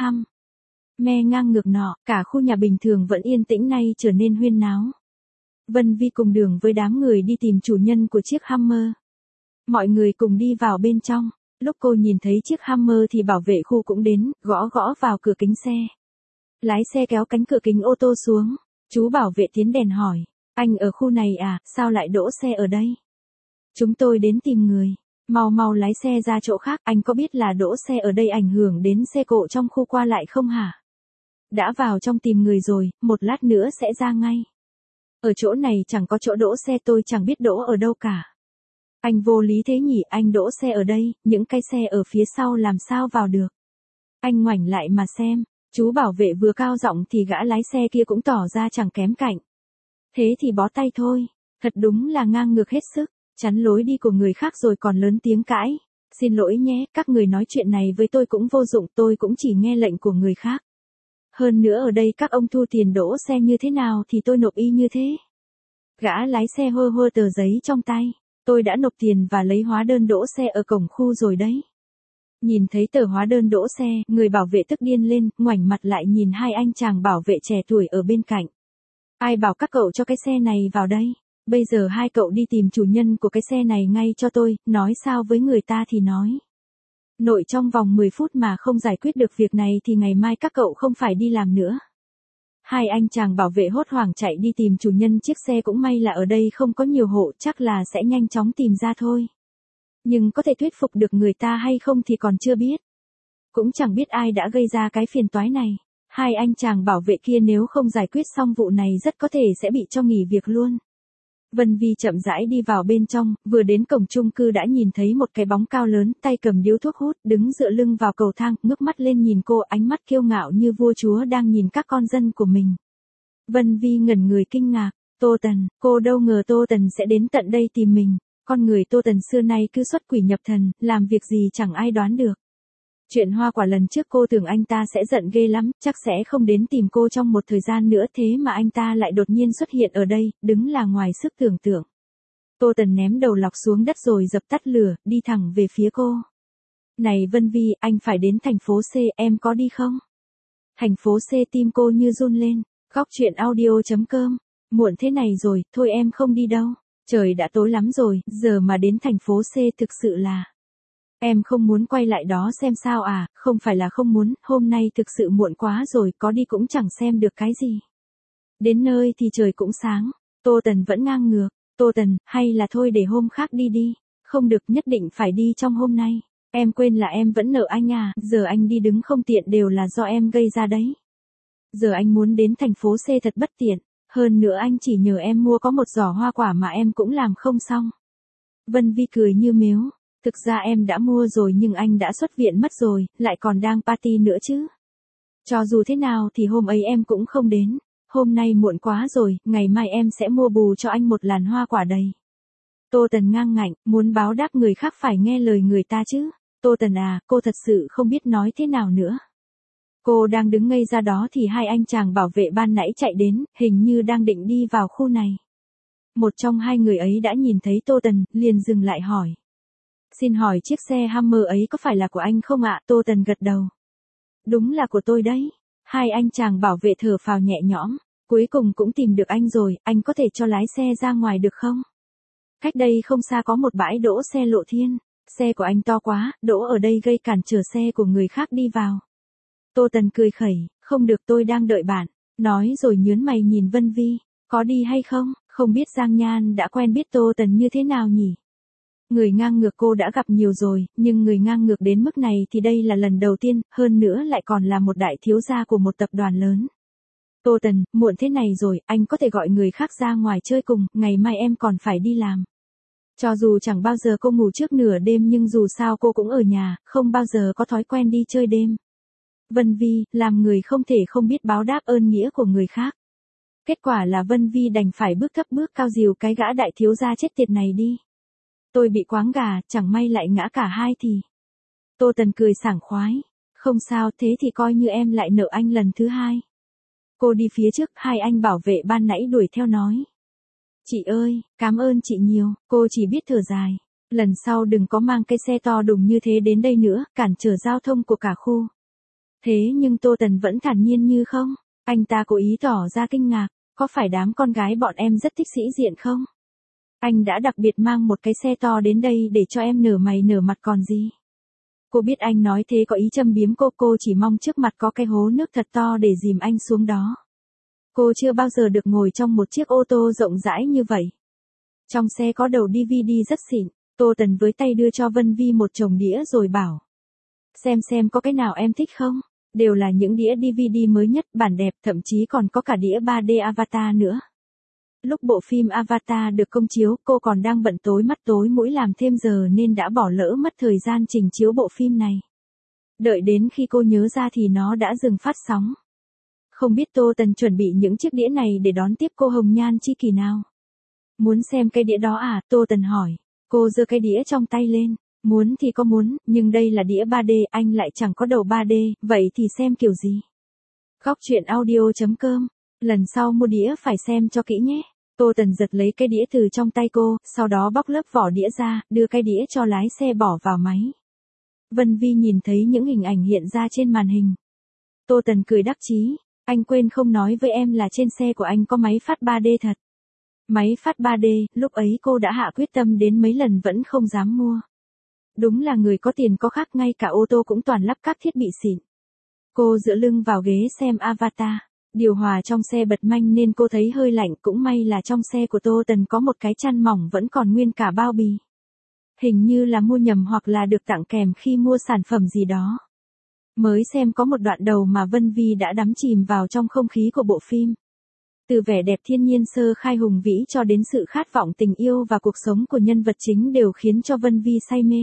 Hummer ngang ngược nọ. Cả khu nhà bình thường vẫn yên tĩnh nay trở nên huyên náo. Vân Vi cùng đường với đám người đi tìm chủ nhân của chiếc Hummer. Mọi người cùng đi vào bên trong. Lúc cô nhìn thấy chiếc Hummer thì bảo vệ khu cũng đến, gõ gõ vào cửa kính xe. Lái xe kéo cánh cửa kính ô tô xuống. Chú bảo vệ tiến đèn hỏi. Anh ở khu này à, sao lại đỗ xe ở đây? Chúng tôi đến tìm người. Mau mau lái xe ra chỗ khác, anh có biết là đỗ xe ở đây ảnh hưởng đến xe cộ trong khu qua lại không hả? Đã vào trong tìm người rồi, một lát nữa sẽ ra ngay. Ở chỗ này chẳng có chỗ đỗ xe, tôi chẳng biết đỗ ở đâu cả. Anh vô lý thế nhỉ, anh đỗ xe ở đây, những cái xe ở phía sau làm sao vào được? Anh ngoảnh lại mà xem, chú bảo vệ vừa cao giọng thì gã lái xe kia cũng tỏ ra chẳng kém cạnh. Thế thì bó tay thôi, thật đúng là ngang ngược hết sức, chắn lối đi của người khác rồi còn lớn tiếng cãi. Xin lỗi nhé, các người nói chuyện này với tôi cũng vô dụng, tôi cũng chỉ nghe lệnh của người khác. Hơn nữa ở đây các ông thu tiền đỗ xe như thế nào thì tôi nộp y như thế. Gã lái xe hơ hơ tờ giấy trong tay. Tôi đã nộp tiền và lấy hóa đơn đỗ xe ở cổng khu rồi đấy. Nhìn thấy tờ hóa đơn đỗ xe, người bảo vệ tức điên lên, ngoảnh mặt lại nhìn hai anh chàng bảo vệ trẻ tuổi ở bên cạnh. Ai bảo các cậu cho cái xe này vào đây? Bây giờ hai cậu đi tìm chủ nhân của cái xe này ngay cho tôi, nói sao với người ta thì nói. Nội trong vòng 10 phút mà không giải quyết được việc này thì ngày mai các cậu không phải đi làm nữa. Hai anh chàng bảo vệ hốt hoảng chạy đi tìm chủ nhân chiếc xe, cũng may là ở đây không có nhiều hộ, chắc là sẽ nhanh chóng tìm ra thôi. Nhưng có thể thuyết phục được người ta hay không thì còn chưa biết. Cũng chẳng biết ai đã gây ra cái phiền toái này. Hai anh chàng bảo vệ kia nếu không giải quyết xong vụ này rất có thể sẽ bị cho nghỉ việc luôn. Vân Vi chậm rãi đi vào bên trong, vừa đến cổng chung cư đã nhìn thấy một cái bóng cao lớn, tay cầm điếu thuốc hút, đứng dựa lưng vào cầu thang, ngước mắt lên nhìn cô, ánh mắt kiêu ngạo như vua chúa đang nhìn các con dân của mình. Vân Vi ngẩn người kinh ngạc, Tô Tần, cô đâu ngờ Tô Tần sẽ đến tận đây tìm mình. Con người Tô Tần xưa nay cứ xuất quỷ nhập thần, làm việc gì chẳng ai đoán được. Chuyện hoa quả lần trước cô tưởng anh ta sẽ giận ghê lắm, chắc sẽ không đến tìm cô trong một thời gian nữa, thế mà anh ta lại đột nhiên xuất hiện ở đây, đứng là ngoài sức tưởng tượng. Tô Tần ném đầu lọc xuống đất rồi dập tắt lửa, đi thẳng về phía cô. Này Vân Vi, anh phải đến thành phố C, em có đi không? Thành phố C, tim cô như run lên. Góc truyện audio.com. Muộn thế này rồi, thôi em không đi đâu. Trời đã tối lắm rồi, giờ mà đến thành phố C thực sự là... Em không muốn quay lại đó xem sao à, không phải là không muốn, hôm nay thực sự muộn quá rồi, có đi cũng chẳng xem được cái gì. Đến nơi thì trời cũng sáng, Tô Tần vẫn ngang ngược, Tô Tần, hay là thôi để hôm khác đi đi, không được, nhất định phải đi trong hôm nay. Em quên là em vẫn nợ anh à, giờ anh đi đứng không tiện đều là do em gây ra đấy. Giờ anh muốn đến thành phố C thật bất tiện, hơn nữa anh chỉ nhờ em mua có một giỏ hoa quả mà em cũng làm không xong. Vân Vi cười như mếu. Thực ra em đã mua rồi nhưng anh đã xuất viện mất rồi, lại còn đang party nữa chứ. Cho dù thế nào thì hôm ấy em cũng không đến. Hôm nay muộn quá rồi, ngày mai em sẽ mua bù cho anh một làn hoa quả đầy. Tô Tần ngang ngạnh, muốn báo đáp người khác phải nghe lời người ta chứ. Tô Tần à, cô thật sự không biết nói thế nào nữa. Cô đang đứng ngây ra đó thì hai anh chàng bảo vệ ban nãy chạy đến, hình như đang định đi vào khu này. Một trong hai người ấy đã nhìn thấy Tô Tần, liền dừng lại hỏi. Xin hỏi chiếc xe Hummer ấy có phải là của anh không ạ? Tô Tần gật đầu. Đúng là của tôi đấy. Hai anh chàng bảo vệ thở phào nhẹ nhõm. Cuối cùng cũng tìm được anh rồi, anh có thể cho lái xe ra ngoài được không? Cách đây không xa có một bãi đỗ xe Lộ Thiên. Xe của anh to quá, đỗ ở đây gây cản trở xe của người khác đi vào. Tô Tần cười khẩy, không được, tôi đang đợi bạn. Nói rồi nhớn mày nhìn Vân Vi. Có đi hay không? Không biết Giang Nhan đã quen biết Tô Tần như thế nào nhỉ? Người ngang ngược cô đã gặp nhiều rồi, nhưng người ngang ngược đến mức này thì đây là lần đầu tiên, hơn nữa lại còn là một đại thiếu gia của một tập đoàn lớn. Tô Tần, muộn thế này rồi, anh có thể gọi người khác ra ngoài chơi cùng, ngày mai em còn phải đi làm. Cho dù chẳng bao giờ cô ngủ trước nửa đêm nhưng dù sao cô cũng ở nhà, không bao giờ có thói quen đi chơi đêm. Vân Vi, làm người không thể không biết báo đáp ơn nghĩa của người khác. Kết quả là Vân Vi đành phải bước thấp bước cao dìu cái gã đại thiếu gia chết tiệt này đi. Tôi bị quáng gà, chẳng may lại ngã cả hai thì. Tô Tần cười sảng khoái. Không sao, thế thì coi như em lại nợ anh lần thứ hai. Cô đi phía trước, hai anh bảo vệ ban nãy đuổi theo nói. Chị ơi, cảm ơn chị nhiều, cô chỉ biết thở dài. Lần sau đừng có mang cái xe to đùng như thế đến đây nữa, cản trở giao thông của cả khu. Thế nhưng Tô Tần vẫn thản nhiên như không. Anh ta cố ý tỏ ra kinh ngạc, có phải đám con gái bọn em rất thích sĩ diện không? Anh đã đặc biệt mang một cái xe to đến đây để cho em nở mày nở mặt còn gì. Cô biết anh nói thế có ý châm biếm cô chỉ mong trước mặt có cái hố nước thật to để dìm anh xuống đó. Cô chưa bao giờ được ngồi trong một chiếc ô tô rộng rãi như vậy. Trong xe có đầu DVD rất xịn, Tô Tần với tay đưa cho Vân Vi một chồng đĩa rồi bảo. Xem có cái nào em thích không? Đều là những đĩa DVD mới nhất, bản đẹp, thậm chí còn có cả đĩa 3D Avatar nữa. Lúc bộ phim Avatar được công chiếu, cô còn đang bận tối mắt tối mũi làm thêm giờ nên đã bỏ lỡ mất thời gian trình chiếu bộ phim này. Đợi đến khi cô nhớ ra thì nó đã dừng phát sóng. Không biết Tô Tần chuẩn bị những chiếc đĩa này để đón tiếp cô Hồng Nhan chi kỷ nào? Muốn xem cái đĩa đó à? Tô Tần hỏi. Cô giơ cái đĩa trong tay lên. Muốn thì có muốn, nhưng đây là đĩa 3D, anh lại chẳng có đầu 3D, vậy thì xem kiểu gì? Góc truyện audio.com. Lần sau mua đĩa phải xem cho kỹ nhé. Tô Tần giật lấy cái đĩa từ trong tay cô, sau đó bóc lớp vỏ đĩa ra, đưa cái đĩa cho lái xe bỏ vào máy. Vân Vi nhìn thấy những hình ảnh hiện ra trên màn hình. Tô Tần cười đắc chí, anh quên không nói với em là trên xe của anh có máy phát 3D thật. Máy phát 3D, lúc ấy cô đã hạ quyết tâm đến mấy lần vẫn không dám mua. Đúng là người có tiền có khác, ngay cả ô tô cũng toàn lắp các thiết bị xịn. Cô dựa lưng vào ghế xem Avatar. Điều hòa trong xe bật manh nên cô thấy hơi lạnh, cũng may là trong xe của Tô Tần có một cái chăn mỏng vẫn còn nguyên cả bao bì. Hình như là mua nhầm hoặc là được tặng kèm khi mua sản phẩm gì đó. Mới xem có một đoạn đầu mà Vân Vi đã đắm chìm vào trong không khí của bộ phim. Từ vẻ đẹp thiên nhiên sơ khai hùng vĩ cho đến sự khát vọng tình yêu và cuộc sống của nhân vật chính đều khiến cho Vân Vi say mê.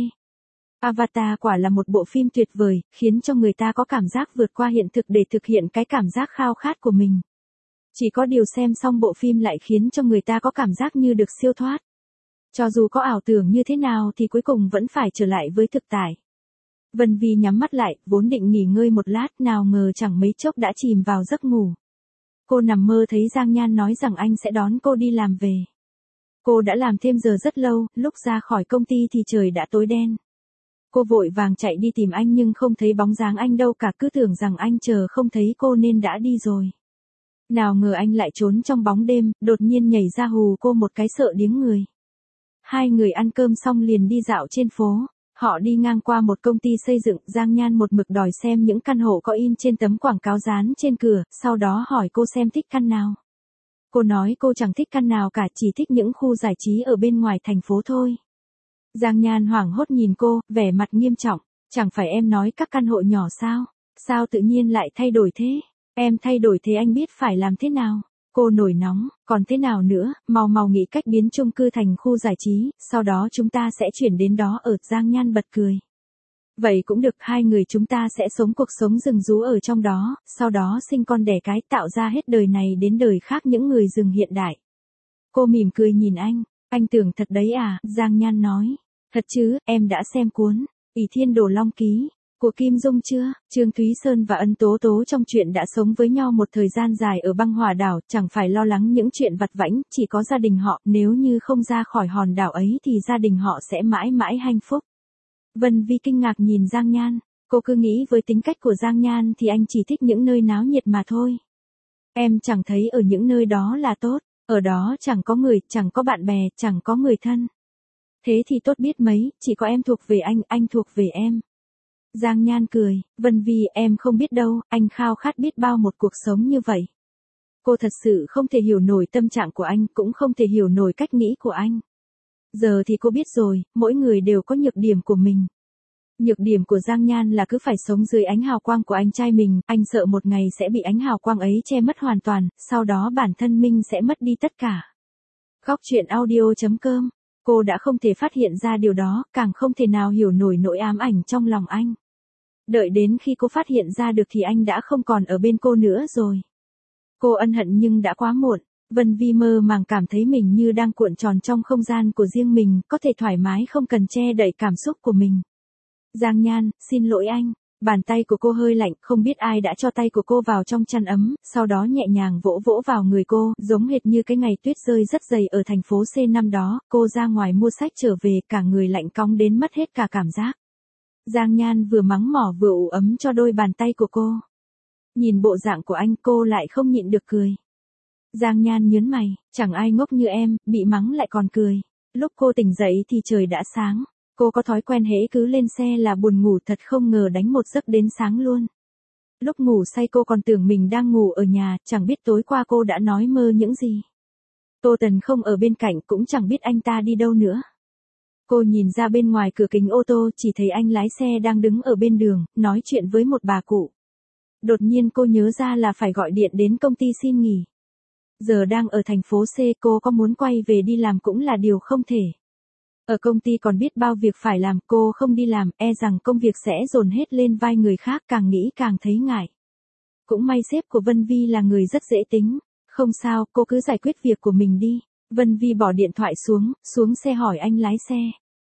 Avatar quả là một bộ phim tuyệt vời, khiến cho người ta có cảm giác vượt qua hiện thực để thực hiện cái cảm giác khao khát của mình. Chỉ có điều xem xong bộ phim lại khiến cho người ta có cảm giác như được siêu thoát. Cho dù có ảo tưởng như thế nào thì cuối cùng vẫn phải trở lại với thực tại. Vân Vi nhắm mắt lại, vốn định nghỉ ngơi một lát, nào ngờ chẳng mấy chốc đã chìm vào giấc ngủ. Cô nằm mơ thấy Giang Nhan nói rằng anh sẽ đón cô đi làm về. Cô đã làm thêm giờ rất lâu, lúc ra khỏi công ty thì trời đã tối đen. Cô vội vàng chạy đi tìm anh nhưng không thấy bóng dáng anh đâu cả, cứ tưởng rằng anh chờ không thấy cô nên đã đi rồi. Nào ngờ anh lại trốn trong bóng đêm, đột nhiên nhảy ra hù cô một cái sợ điếng người. Hai người ăn cơm xong liền đi dạo trên phố. Họ đi ngang qua một công ty xây dựng, Giang Nhan một mực đòi xem những căn hộ có in trên tấm quảng cáo dán trên cửa, sau đó hỏi cô xem thích căn nào. Cô nói cô chẳng thích căn nào cả, chỉ thích những khu giải trí ở bên ngoài thành phố thôi. Giang Nhan hoảng hốt nhìn cô, vẻ mặt nghiêm trọng, chẳng phải em nói các căn hộ nhỏ sao? Sao tự nhiên lại thay đổi thế? Em thay đổi thế anh biết phải làm thế nào? Cô nổi nóng, còn thế nào nữa, mau nghĩ cách biến chung cư thành khu giải trí, sau đó chúng ta sẽ chuyển đến đó ở. Giang Nhan bật cười. Vậy cũng được, hai người chúng ta sẽ sống cuộc sống rừng rú ở trong đó, sau đó sinh con đẻ cái, tạo ra hết đời này đến đời khác những người rừng hiện đại. Cô mỉm cười nhìn anh tưởng thật đấy à? Giang Nhan nói. Thật chứ, em đã xem cuốn Ỷ Thiên Đồ Long Ký của Kim Dung chưa? Trương Thúy Sơn và Ân Tố Tố trong truyện đã sống với nhau một thời gian dài ở băng hỏa đảo, chẳng phải lo lắng những chuyện vặt vãnh, chỉ có gia đình họ, nếu như không ra khỏi hòn đảo ấy thì gia đình họ sẽ mãi mãi hạnh phúc. Vân Vi kinh ngạc nhìn Giang Nhan, cô cứ nghĩ với tính cách của Giang Nhan thì anh chỉ thích những nơi náo nhiệt mà thôi. Em chẳng thấy ở những nơi đó là tốt, ở đó chẳng có người, chẳng có bạn bè, chẳng có người thân. Thế thì tốt biết mấy, chỉ có em thuộc về anh thuộc về em. Giang Nhan cười, Vân Vi em không biết đâu, anh khao khát biết bao một cuộc sống như vậy. Cô thật sự không thể hiểu nổi tâm trạng của anh, cũng không thể hiểu nổi cách nghĩ của anh. Giờ thì cô biết rồi, mỗi người đều có nhược điểm của mình. Nhược điểm của Giang Nhan là cứ phải sống dưới ánh hào quang của anh trai mình, anh sợ một ngày sẽ bị ánh hào quang ấy che mất hoàn toàn, sau đó bản thân mình sẽ mất đi tất cả. Góc truyện audio.com. Cô đã không thể phát hiện ra điều đó, càng không thể nào hiểu nổi nỗi ám ảnh trong lòng anh. Đợi đến khi cô phát hiện ra được thì anh đã không còn ở bên cô nữa rồi. Cô ân hận nhưng đã quá muộn. Vân Vi mơ màng cảm thấy mình như đang cuộn tròn trong không gian của riêng mình, có thể thoải mái không cần che đậy cảm xúc của mình. Giang Nhan, xin lỗi anh. Bàn tay của cô hơi lạnh, không biết ai đã cho tay của cô vào trong chăn ấm, sau đó nhẹ nhàng vỗ vỗ vào người cô, giống hệt như cái ngày tuyết rơi rất dày ở thành phố C năm đó, cô ra ngoài mua sách trở về, cả người lạnh cóng đến mất hết cả cảm giác. Giang Nhan vừa mắng mỏ vừa ủ ấm cho đôi bàn tay của cô. Nhìn bộ dạng của anh, cô lại không nhịn được cười. Giang Nhan nhớn mày, chẳng ai ngốc như em, bị mắng lại còn cười. Lúc cô tỉnh dậy thì trời đã sáng. Cô có thói quen hễ cứ lên xe là buồn ngủ, thật không ngờ đánh một giấc đến sáng luôn. Lúc ngủ say cô còn tưởng mình đang ngủ ở nhà, chẳng biết tối qua cô đã nói mơ những gì. Tô Tần không ở bên cạnh, cũng chẳng biết anh ta đi đâu nữa. Cô nhìn ra bên ngoài cửa kính ô tô, chỉ thấy anh lái xe đang đứng ở bên đường, nói chuyện với một bà cụ. Đột nhiên cô nhớ ra là phải gọi điện đến công ty xin nghỉ. Giờ đang ở thành phố C, cô có muốn quay về đi làm cũng là điều không thể. Ở công ty còn biết bao việc phải làm, cô không đi làm, e rằng công việc sẽ dồn hết lên vai người khác, càng nghĩ càng thấy ngại. Cũng may sếp của Vân Vi là người rất dễ tính. Không sao, cô cứ giải quyết việc của mình đi. Vân Vi bỏ điện thoại xuống xe hỏi anh lái xe.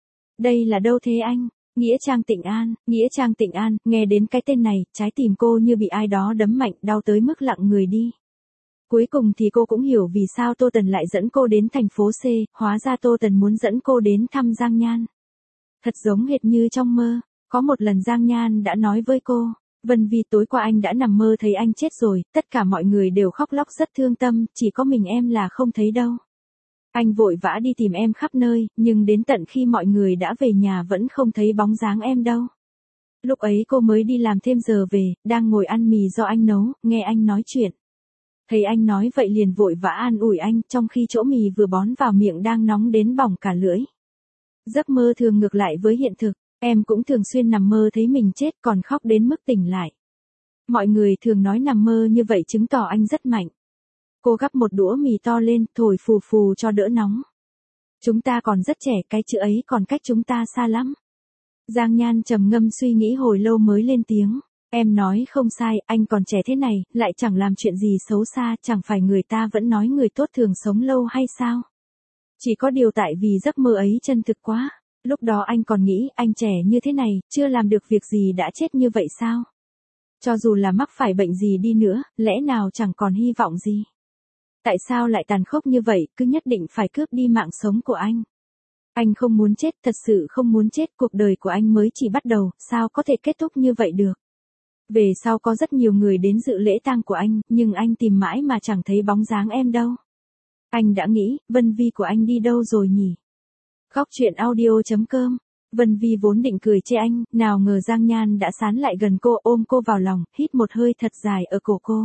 Đây là đâu thế anh? Nghĩa Trang Tịnh An, Nghĩa Trang Tịnh An, nghe đến cái tên này, trái tim cô như bị ai đó đấm mạnh, đau tới mức lặng người đi. Cuối cùng thì cô cũng hiểu vì sao Tô Tần lại dẫn cô đến thành phố C, hóa ra Tô Tần muốn dẫn cô đến thăm Giang Nhan. Thật giống hệt như trong mơ, có một lần Giang Nhan đã nói với cô, Vân Vi tối qua anh đã nằm mơ thấy anh chết rồi, tất cả mọi người đều khóc lóc rất thương tâm, chỉ có mình em là không thấy đâu. Anh vội vã đi tìm em khắp nơi, nhưng đến tận khi mọi người đã về nhà vẫn không thấy bóng dáng em đâu. Lúc ấy cô mới đi làm thêm giờ về, đang ngồi ăn mì do anh nấu, nghe anh nói chuyện. Thấy anh nói vậy liền vội vã an ủi anh, trong khi chỗ mì vừa bón vào miệng đang nóng đến bỏng cả lưỡi. Giấc mơ thường ngược lại với hiện thực, em cũng thường xuyên nằm mơ thấy mình chết còn khóc đến mức tỉnh lại. Mọi người thường nói nằm mơ như vậy chứng tỏ anh rất mạnh. Cô gắp một đũa mì to lên, thổi phù phù cho đỡ nóng. Chúng ta còn rất trẻ, cái chữ ấy còn cách chúng ta xa lắm. Giang Nhan trầm ngâm suy nghĩ hồi lâu mới lên tiếng. Em nói không sai, anh còn trẻ thế này, lại chẳng làm chuyện gì xấu xa, chẳng phải người ta vẫn nói người tốt thường sống lâu hay sao? Chỉ có điều tại vì giấc mơ ấy chân thực quá. Lúc đó anh còn nghĩ anh trẻ như thế này, chưa làm được việc gì đã chết như vậy sao? Cho dù là mắc phải bệnh gì đi nữa, lẽ nào chẳng còn hy vọng gì? Tại sao lại tàn khốc như vậy, cứ nhất định phải cướp đi mạng sống của anh? Anh không muốn chết, thật sự không muốn chết, cuộc đời của anh mới chỉ bắt đầu, sao có thể kết thúc như vậy được? Về sau có rất nhiều người đến dự lễ tang của anh, nhưng anh tìm mãi mà chẳng thấy bóng dáng em đâu. Anh đã nghĩ, Vân Vi của anh đi đâu rồi nhỉ? Khóc chuyện audio.com. Vân Vi vốn định cười chê anh, nào ngờ Giang Nhan đã sán lại gần cô, ôm cô vào lòng, hít một hơi thật dài ở cổ cô.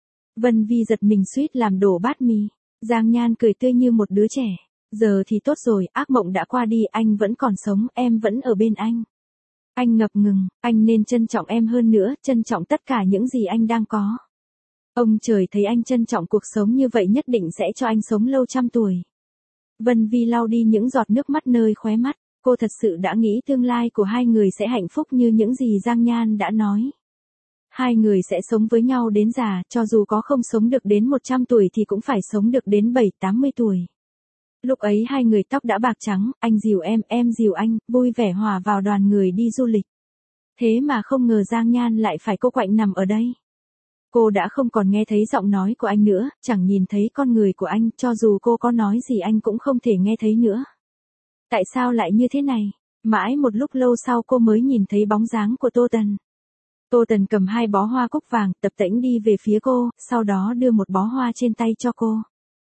Vân Vi giật mình suýt làm đổ bát mì. Giang Nhan cười tươi như một đứa trẻ. Giờ thì tốt rồi, ác mộng đã qua đi, anh vẫn còn sống, em vẫn ở bên anh. Anh ngập ngừng, anh nên trân trọng em hơn nữa, trân trọng tất cả những gì anh đang có. Ông trời thấy anh trân trọng cuộc sống như vậy nhất định sẽ cho anh sống lâu trăm tuổi. Vân Vi lau đi những giọt nước mắt nơi khóe mắt, cô thật sự đã nghĩ tương lai của hai người sẽ hạnh phúc như những gì Giang Nhan đã nói. Hai người sẽ sống với nhau đến già, cho dù có không sống được đến 100 tuổi thì cũng phải sống được đến 70-80 tuổi. Lúc ấy hai người tóc đã bạc trắng, anh dìu em dìu anh, vui vẻ hòa vào đoàn người đi du lịch. Thế mà không ngờ Giang Nhan lại phải cô quạnh nằm ở đây. Cô đã không còn nghe thấy giọng nói của anh nữa, chẳng nhìn thấy con người của anh, cho dù cô có nói gì anh cũng không thể nghe thấy nữa. Tại sao lại như thế này? Mãi một lúc lâu sau cô mới nhìn thấy bóng dáng của Tô Tần. Tô Tần cầm 2 bó hoa cúc vàng, tập tễnh đi về phía cô, sau đó đưa một bó hoa trên tay cho cô.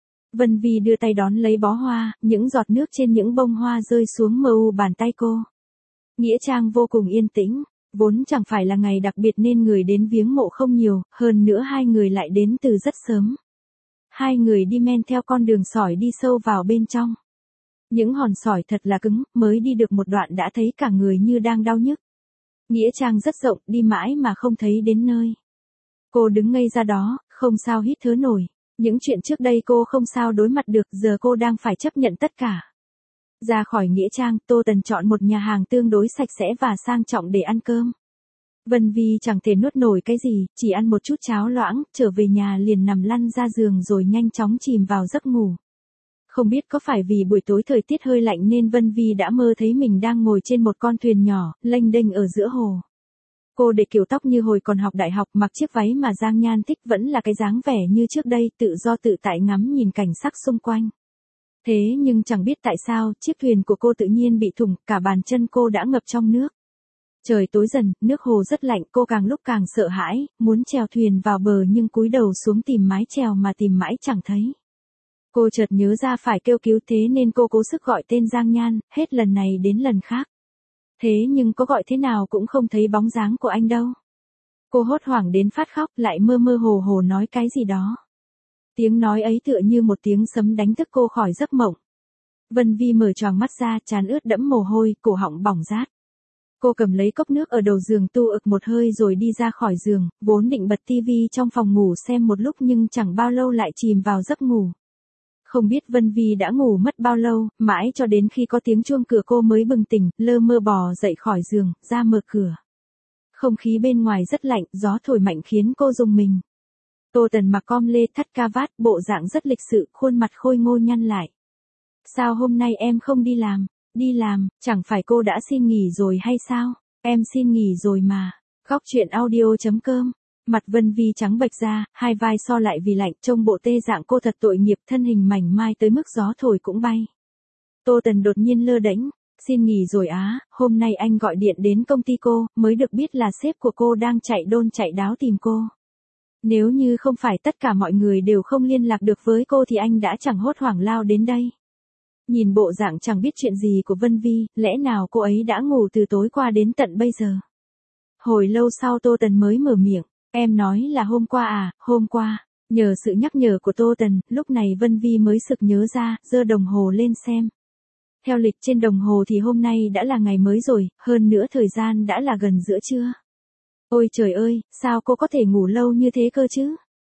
Vân Vi đưa tay đón lấy bó hoa, những giọt nước trên những bông hoa rơi xuống mờ u bàn tay cô. Nghĩa trang vô cùng yên tĩnh, vốn chẳng phải là ngày đặc biệt nên người đến viếng mộ không nhiều, hơn nữa hai người lại đến từ rất sớm. Hai người đi men theo con đường sỏi đi sâu vào bên trong. Những hòn sỏi thật là cứng, mới đi được một đoạn đã thấy cả người như đang đau nhức. Nghĩa trang rất rộng, đi mãi mà không thấy đến nơi. Cô đứng ngây ra đó, không sao hít thở nổi. Những chuyện trước đây cô không sao đối mặt được, giờ cô đang phải chấp nhận tất cả. Ra khỏi nghĩa trang, Tô Tần chọn một nhà hàng tương đối sạch sẽ và sang trọng để ăn cơm. Vân Vi chẳng thể nuốt nổi cái gì, chỉ ăn một chút cháo loãng, trở về nhà liền nằm lăn ra giường rồi nhanh chóng chìm vào giấc ngủ. Không biết có phải vì buổi tối thời tiết hơi lạnh nên Vân Vi đã mơ thấy mình đang ngồi trên một con thuyền nhỏ, lênh đênh ở giữa hồ. Cô để kiểu tóc như hồi còn học đại học, mặc chiếc váy mà Giang Nhan thích vẫn là cái dáng vẻ như trước đây, tự do tự tại ngắm nhìn cảnh sắc xung quanh. Thế nhưng chẳng biết tại sao, chiếc thuyền của cô tự nhiên bị thủng, cả bàn chân cô đã ngập trong nước. Trời tối dần, nước hồ rất lạnh, cô càng lúc càng sợ hãi, muốn chèo thuyền vào bờ nhưng cúi đầu xuống tìm mái chèo mà tìm mãi chẳng thấy. Cô chợt nhớ ra phải kêu cứu, thế nên cô cố sức gọi tên Giang Nhan, hết lần này đến lần khác. Thế nhưng có gọi thế nào cũng không thấy bóng dáng của anh đâu. Cô hốt hoảng đến phát khóc, lại mơ mơ hồ hồ nói cái gì đó. Tiếng nói ấy tựa như một tiếng sấm đánh thức cô khỏi giấc mộng. Vân Vi mở choàng mắt ra, trán ướt đẫm mồ hôi, cổ họng bỏng rát. Cô cầm lấy cốc nước ở đầu giường tu ực một hơi rồi đi ra khỏi giường, vốn định bật tivi trong phòng ngủ xem một lúc nhưng chẳng bao lâu lại chìm vào giấc ngủ. Không biết Vân Vi đã ngủ mất bao lâu, mãi cho đến khi có tiếng chuông cửa cô mới bừng tỉnh, lơ mơ bò dậy khỏi giường, ra mở cửa. Không khí bên ngoài rất lạnh, gió thổi mạnh khiến cô rùng mình. Tô Tần mặc com lê thắt ca vát, bộ dạng rất lịch sự, khuôn mặt khôi ngô nhăn lại. Sao hôm nay em không đi làm? Đi làm, chẳng phải cô đã xin nghỉ rồi hay sao? Em xin nghỉ rồi mà. Góc chuyện audio.com. Mặt Vân Vi trắng bệch ra, hai vai so lại vì lạnh, trông bộ tê dạng cô thật tội nghiệp, thân hình mảnh mai tới mức gió thổi cũng bay. Tô Tần đột nhiên lơ đễnh, xin nghỉ rồi á, hôm nay anh gọi điện đến công ty cô, mới được biết là sếp của cô đang chạy đôn chạy đáo tìm cô. Nếu như không phải tất cả mọi người đều không liên lạc được với cô thì anh đã chẳng hốt hoảng lao đến đây. Nhìn bộ dạng chẳng biết chuyện gì của Vân Vi, lẽ nào cô ấy đã ngủ từ tối qua đến tận bây giờ. Hồi lâu sau Tô Tần mới mở miệng, em nói là hôm qua à, hôm qua. Nhờ sự nhắc nhở của Tô Tần, lúc này Vân Vi mới sực nhớ ra, giơ đồng hồ lên xem. Theo lịch trên đồng hồ thì hôm nay đã là ngày mới rồi, hơn nữa thời gian đã là gần giữa trưa. Ôi trời ơi, sao cô có thể ngủ lâu như thế cơ chứ?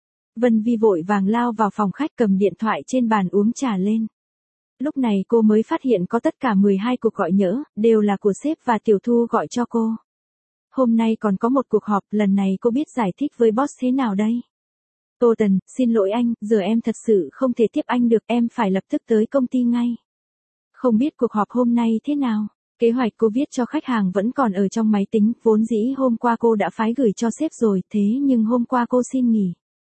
Vân Vi vội vàng lao vào phòng khách cầm điện thoại trên bàn uống trà lên. Lúc này cô mới phát hiện có tất cả 12 cuộc gọi nhỡ, đều là của sếp và Tiểu Thu gọi cho cô. Hôm nay còn có một cuộc họp, lần này cô biết giải thích với boss thế nào đây? Tô Tần, xin lỗi anh, giờ em thật sự không thể tiếp anh được, em phải lập tức tới công ty ngay. Không biết cuộc họp hôm nay thế nào? Kế hoạch cô viết cho khách hàng vẫn còn ở trong máy tính, vốn dĩ hôm qua cô đã phái gửi cho sếp rồi, thế nhưng hôm qua cô xin nghỉ.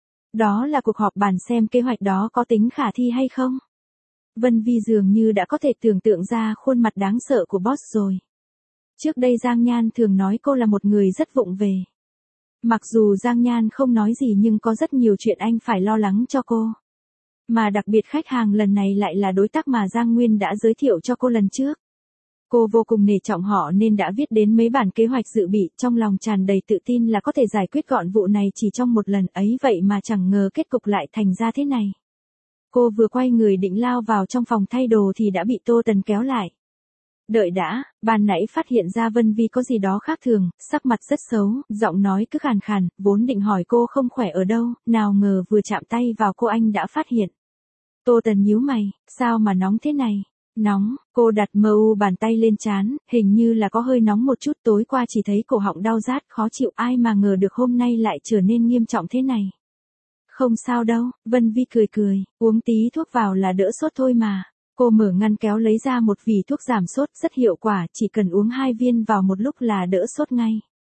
Đó là cuộc họp bàn xem kế hoạch đó có tính khả thi hay không? Vân Vi dường như đã có thể tưởng tượng ra khuôn mặt đáng sợ của boss rồi. Trước đây Giang Nhan thường nói cô là một người rất vụng về. Mặc dù Giang Nhan không nói gì nhưng có rất nhiều chuyện anh phải lo lắng cho cô. Mà đặc biệt khách hàng lần này lại là đối tác mà Giang Nguyên đã giới thiệu cho cô lần trước. Cô vô cùng nể trọng họ nên đã viết đến mấy bản kế hoạch dự bị, trong lòng tràn đầy tự tin là có thể giải quyết gọn vụ này chỉ trong một lần ấy, vậy mà chẳng ngờ kết cục lại thành ra thế này. Cô vừa quay người định lao vào trong phòng thay đồ thì đã bị Tô Tần kéo lại. Đợi đã, ban nãy phát hiện ra Vân Vi có gì đó khác thường, sắc mặt rất xấu, giọng nói cứ khàn khàn, vốn định hỏi cô không khỏe ở đâu, nào ngờ vừa chạm tay vào cô anh đã phát hiện. Tô Tần nhíu mày, sao mà nóng thế này? Nóng, cô đặt bàn tay lên trán, hình như là có hơi nóng một chút, tối qua chỉ thấy cổ họng đau rát khó chịu, ai mà ngờ được hôm nay lại trở nên nghiêm trọng thế này. Không sao đâu, Vân Vi cười cười, uống tí thuốc vào là đỡ sốt thôi mà. Cô mở ngăn kéo lấy ra một vỉ thuốc giảm sốt rất hiệu quả, chỉ cần uống 2 viên vào một lúc là đỡ sốt ngay.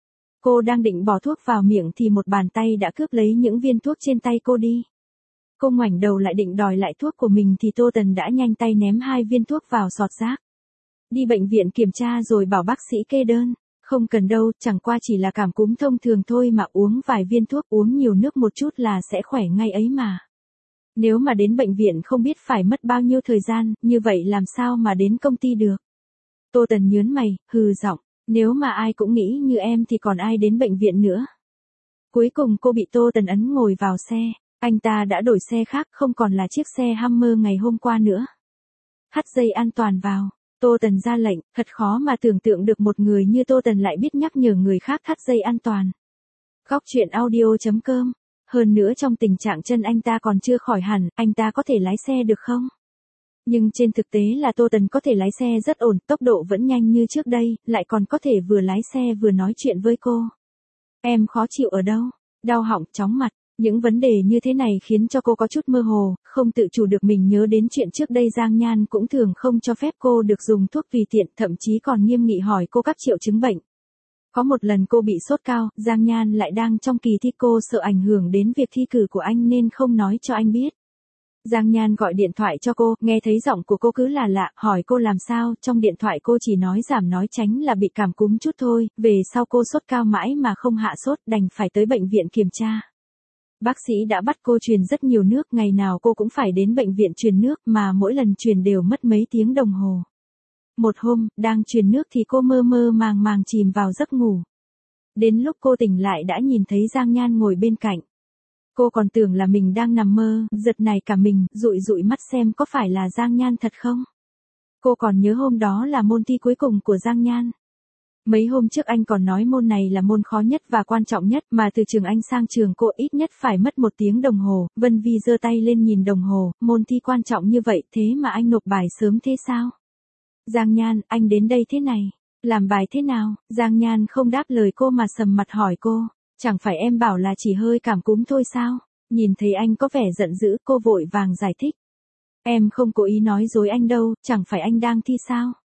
Cô đang định bỏ thuốc vào miệng thì một bàn tay đã cướp lấy những viên thuốc trên tay cô đi. Cô ngoảnh đầu lại định đòi lại thuốc của mình thì Tô Tần đã nhanh tay ném 2 viên thuốc vào sọt rác. Đi bệnh viện kiểm tra rồi bảo bác sĩ kê đơn. Không cần đâu, chẳng qua chỉ là cảm cúm thông thường thôi mà, uống vài viên thuốc, uống nhiều nước một chút là sẽ khỏe ngay ấy mà. Nếu mà đến bệnh viện không biết phải mất bao nhiêu thời gian, như vậy làm sao mà đến công ty được. Tô Tần nhớn mày, hừ giọng, nếu mà ai cũng nghĩ như em thì còn ai đến bệnh viện nữa. Cuối cùng cô bị Tô Tần ấn ngồi vào xe, anh ta đã đổi xe khác, không còn là chiếc xe Hummer ngày hôm qua nữa. Thắt dây an toàn vào. Tô Tần ra lệnh, thật khó mà tưởng tượng được một người như Tô Tần lại biết nhắc nhở người khác thắt dây an toàn. Góc chuyện audio.com. Hơn nữa trong tình trạng chân anh ta còn chưa khỏi hẳn, anh ta có thể lái xe được không? Nhưng trên thực tế là Tô Tần có thể lái xe rất ổn, tốc độ vẫn nhanh như trước đây, lại còn có thể vừa lái xe vừa nói chuyện với cô. Em khó chịu ở đâu? Đau họng, chóng mặt. Những vấn đề như thế này khiến cho cô có chút mơ hồ, không tự chủ được mình nhớ đến chuyện trước đây Giang Nhan cũng thường không cho phép cô được dùng thuốc tùy tiện, thậm chí còn nghiêm nghị hỏi cô các triệu chứng bệnh. Có một lần cô bị sốt cao, Giang Nhan lại đang trong kỳ thi, cô sợ ảnh hưởng đến việc thi cử của anh nên không nói cho anh biết. Giang Nhan gọi điện thoại cho cô, nghe thấy giọng của cô cứ là lạ, hỏi cô làm sao, trong điện thoại cô chỉ nói giảm nói tránh là bị cảm cúm chút thôi, về sau cô sốt cao mãi mà không hạ sốt, đành phải tới bệnh viện kiểm tra. Bác sĩ đã bắt cô truyền rất nhiều nước, ngày nào cô cũng phải đến bệnh viện truyền nước mà mỗi lần truyền đều mất mấy tiếng đồng hồ. Một hôm, đang truyền nước thì cô mơ mơ màng màng chìm vào giấc ngủ. Đến lúc cô tỉnh lại đã nhìn thấy Giang Nhan ngồi bên cạnh. Cô còn tưởng là mình đang nằm mơ, giật nảy cả mình, dụi dụi mắt xem có phải là Giang Nhan thật không. Cô còn nhớ hôm đó là môn thi cuối cùng của Giang Nhan. Mấy hôm trước anh còn nói môn này là môn khó nhất và quan trọng nhất, mà từ trường anh sang trường cô ít nhất phải mất 1 tiếng đồng hồ. Vân Vi giơ tay lên nhìn đồng hồ, môn thi quan trọng như vậy thế mà anh nộp bài sớm thế sao? Giang Nhan, anh đến đây thế này, làm bài thế nào? Giang Nhan không đáp lời cô mà sầm mặt hỏi cô, chẳng phải em bảo là chỉ hơi cảm cúm thôi sao? Nhìn thấy anh có vẻ giận dữ, cô vội vàng giải thích. Em không cố ý nói dối anh đâu, chẳng phải anh đang thi sao?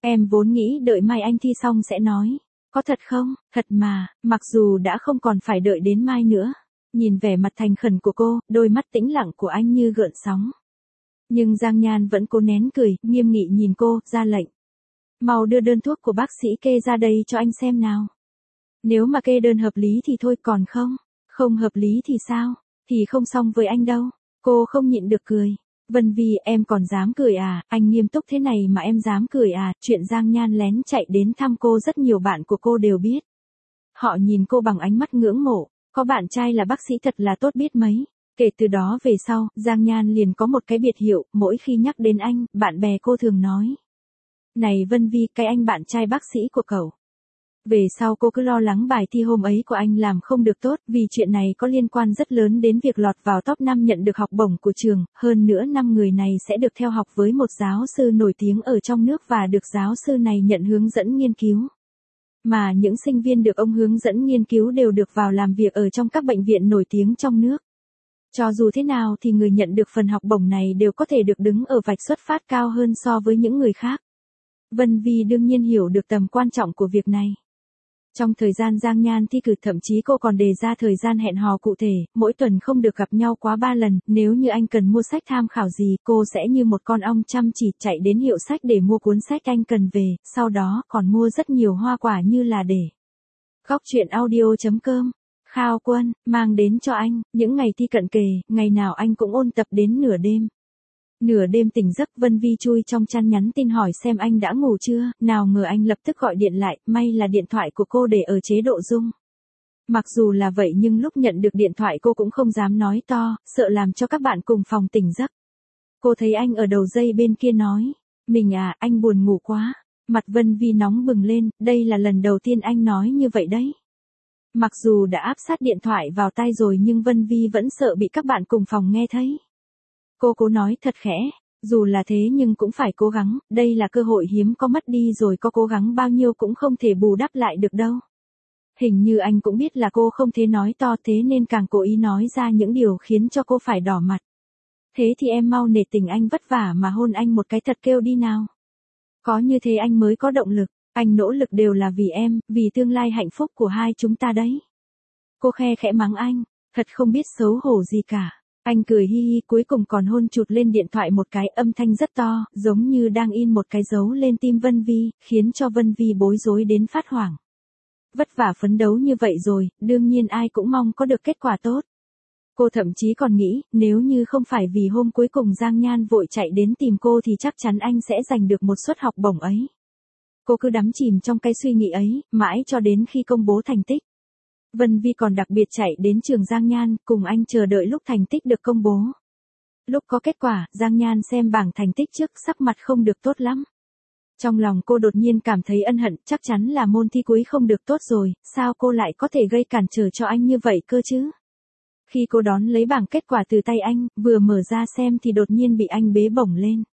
Em vốn nghĩ đợi mai anh thi xong sẽ nói. Có thật không? Thật mà, mặc dù đã không còn phải đợi đến mai nữa. Nhìn vẻ mặt thành khẩn của cô, đôi mắt tĩnh lặng của anh như gợn sóng. Nhưng Giang Nhan vẫn cố nén cười, nghiêm nghị nhìn cô, ra lệnh. Mau đưa đơn thuốc của bác sĩ kê ra đây cho anh xem nào. Nếu mà kê đơn hợp lý thì thôi, còn không hợp lý thì sao? Thì không xong với anh đâu. Cô không nhịn được cười. Vân Vi, em còn dám cười à? Anh nghiêm túc thế này mà em dám cười à? Chuyện Giang Nhan lén chạy đến thăm cô rất nhiều bạn của cô đều biết. Họ nhìn cô bằng ánh mắt ngưỡng mộ. Có bạn trai là bác sĩ thật là tốt biết mấy. Kể từ đó về sau, Giang Nhan liền có một cái biệt hiệu, mỗi khi nhắc đến anh, bạn bè cô thường nói. Này Vân Vi, cái anh bạn trai bác sĩ của cậu. Về sau cô cứ lo lắng bài thi hôm ấy của anh làm không được tốt, vì chuyện này có liên quan rất lớn đến việc lọt vào top 5 nhận được học bổng của trường, hơn nữa 5 người này sẽ được theo học với một giáo sư nổi tiếng ở trong nước và được giáo sư này nhận hướng dẫn nghiên cứu. Mà những sinh viên được ông hướng dẫn nghiên cứu đều được vào làm việc ở trong các bệnh viện nổi tiếng trong nước. Cho dù thế nào thì người nhận được phần học bổng này đều có thể được đứng ở vạch xuất phát cao hơn so với những người khác. Vân Vi đương nhiên hiểu được tầm quan trọng của việc này. Trong thời gian Giang Nhan thi cử, thậm chí cô còn đề ra thời gian hẹn hò cụ thể, mỗi tuần không được gặp nhau quá 3 lần, nếu như anh cần mua sách tham khảo gì, cô sẽ như một con ong chăm chỉ chạy đến hiệu sách để mua cuốn sách anh cần về, sau đó còn mua rất nhiều hoa quả như là để. Góc truyện audio.com, Khao Quân, mang đến cho anh, những ngày thi cận kề, ngày nào anh cũng ôn tập đến nửa đêm. Nửa đêm tỉnh giấc, Vân Vi chui trong chăn nhắn tin hỏi xem anh đã ngủ chưa, nào ngờ anh lập tức gọi điện lại, may là điện thoại của cô để ở chế độ rung. Mặc dù là vậy nhưng lúc nhận được điện thoại cô cũng không dám nói to, sợ làm cho các bạn cùng phòng tỉnh giấc. Cô thấy anh ở đầu dây bên kia nói, mình à, anh buồn ngủ quá. Mặt Vân Vi nóng bừng lên, đây là lần đầu tiên anh nói như vậy đấy. Mặc dù đã áp sát điện thoại vào tai rồi nhưng Vân Vi vẫn sợ bị các bạn cùng phòng nghe thấy. Cô cố nói thật khẽ, dù là thế nhưng cũng phải cố gắng, đây là cơ hội hiếm có, mất đi rồi có cố gắng bao nhiêu cũng không thể bù đắp lại được đâu. Hình như anh cũng biết là cô không thể nói to, thế nên càng cố ý nói ra những điều khiến cho cô phải đỏ mặt. Thế thì em mau nể tình anh vất vả mà hôn anh một cái thật kêu đi nào. Có như thế anh mới có động lực, anh nỗ lực đều là vì em, vì tương lai hạnh phúc của hai chúng ta đấy. Cô khe khẽ mắng anh, thật không biết xấu hổ gì cả. Anh cười hi hi, cuối cùng còn hôn chụt lên điện thoại một cái, âm thanh rất to, giống như đang in một cái dấu lên tim Vân Vi, khiến cho Vân Vi bối rối đến phát hoảng. Vất vả phấn đấu như vậy rồi, đương nhiên ai cũng mong có được kết quả tốt. Cô thậm chí còn nghĩ, nếu như không phải vì hôm cuối cùng Giang Nhan vội chạy đến tìm cô thì chắc chắn anh sẽ giành được một suất học bổng ấy. Cô cứ đắm chìm trong cái suy nghĩ ấy, mãi cho đến khi công bố thành tích. Vân Vi còn đặc biệt chạy đến trường Giang Nhan, cùng anh chờ đợi lúc thành tích được công bố. Lúc có kết quả, Giang Nhan xem bảng thành tích trước, sắc mặt không được tốt lắm. Trong lòng cô đột nhiên cảm thấy ân hận, chắc chắn là môn thi cuối không được tốt rồi, sao cô lại có thể gây cản trở cho anh như vậy cơ chứ? Khi cô đón lấy bảng kết quả từ tay anh, vừa mở ra xem thì đột nhiên bị anh bế bổng lên.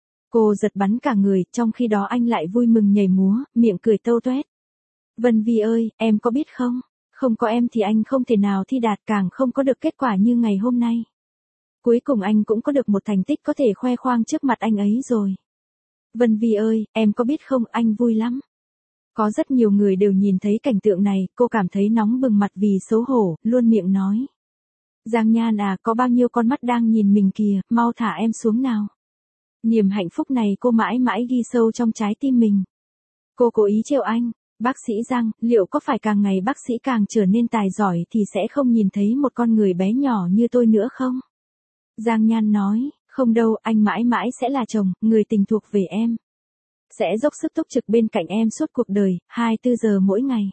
Cô giật bắn cả người, trong khi đó anh lại vui mừng nhảy múa, miệng cười tâu toét. Vân Vi ơi, em có biết không? Không có em thì anh không thể nào thi đạt, càng không có được kết quả như ngày hôm nay. Cuối cùng anh cũng có được một thành tích có thể khoe khoang trước mặt anh ấy rồi. Vân Vi ơi, em có biết không, anh vui lắm. Có rất nhiều người đều nhìn thấy cảnh tượng này, cô cảm thấy nóng bừng mặt vì xấu hổ, luôn miệng nói. Giang Nhan à, có bao nhiêu con mắt đang nhìn mình kìa, mau thả em xuống nào. Niềm hạnh phúc này cô mãi mãi ghi sâu trong trái tim mình. Cô cố ý trêu anh. Bác sĩ Giang, liệu có phải càng ngày bác sĩ càng trở nên tài giỏi thì sẽ không nhìn thấy một con người bé nhỏ như tôi nữa không? Giang Nhan nói, không đâu, anh mãi mãi sẽ là chồng, người tình thuộc về em. Sẽ dốc sức túc trực bên cạnh em suốt cuộc đời, 24 giờ mỗi ngày.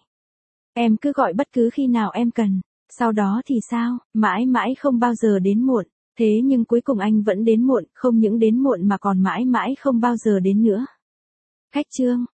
Em cứ gọi bất cứ khi nào em cần. Sau đó thì sao, mãi mãi không bao giờ đến muộn. Thế nhưng cuối cùng anh vẫn đến muộn, không những đến muộn mà còn mãi mãi không bao giờ đến nữa. Khách chương.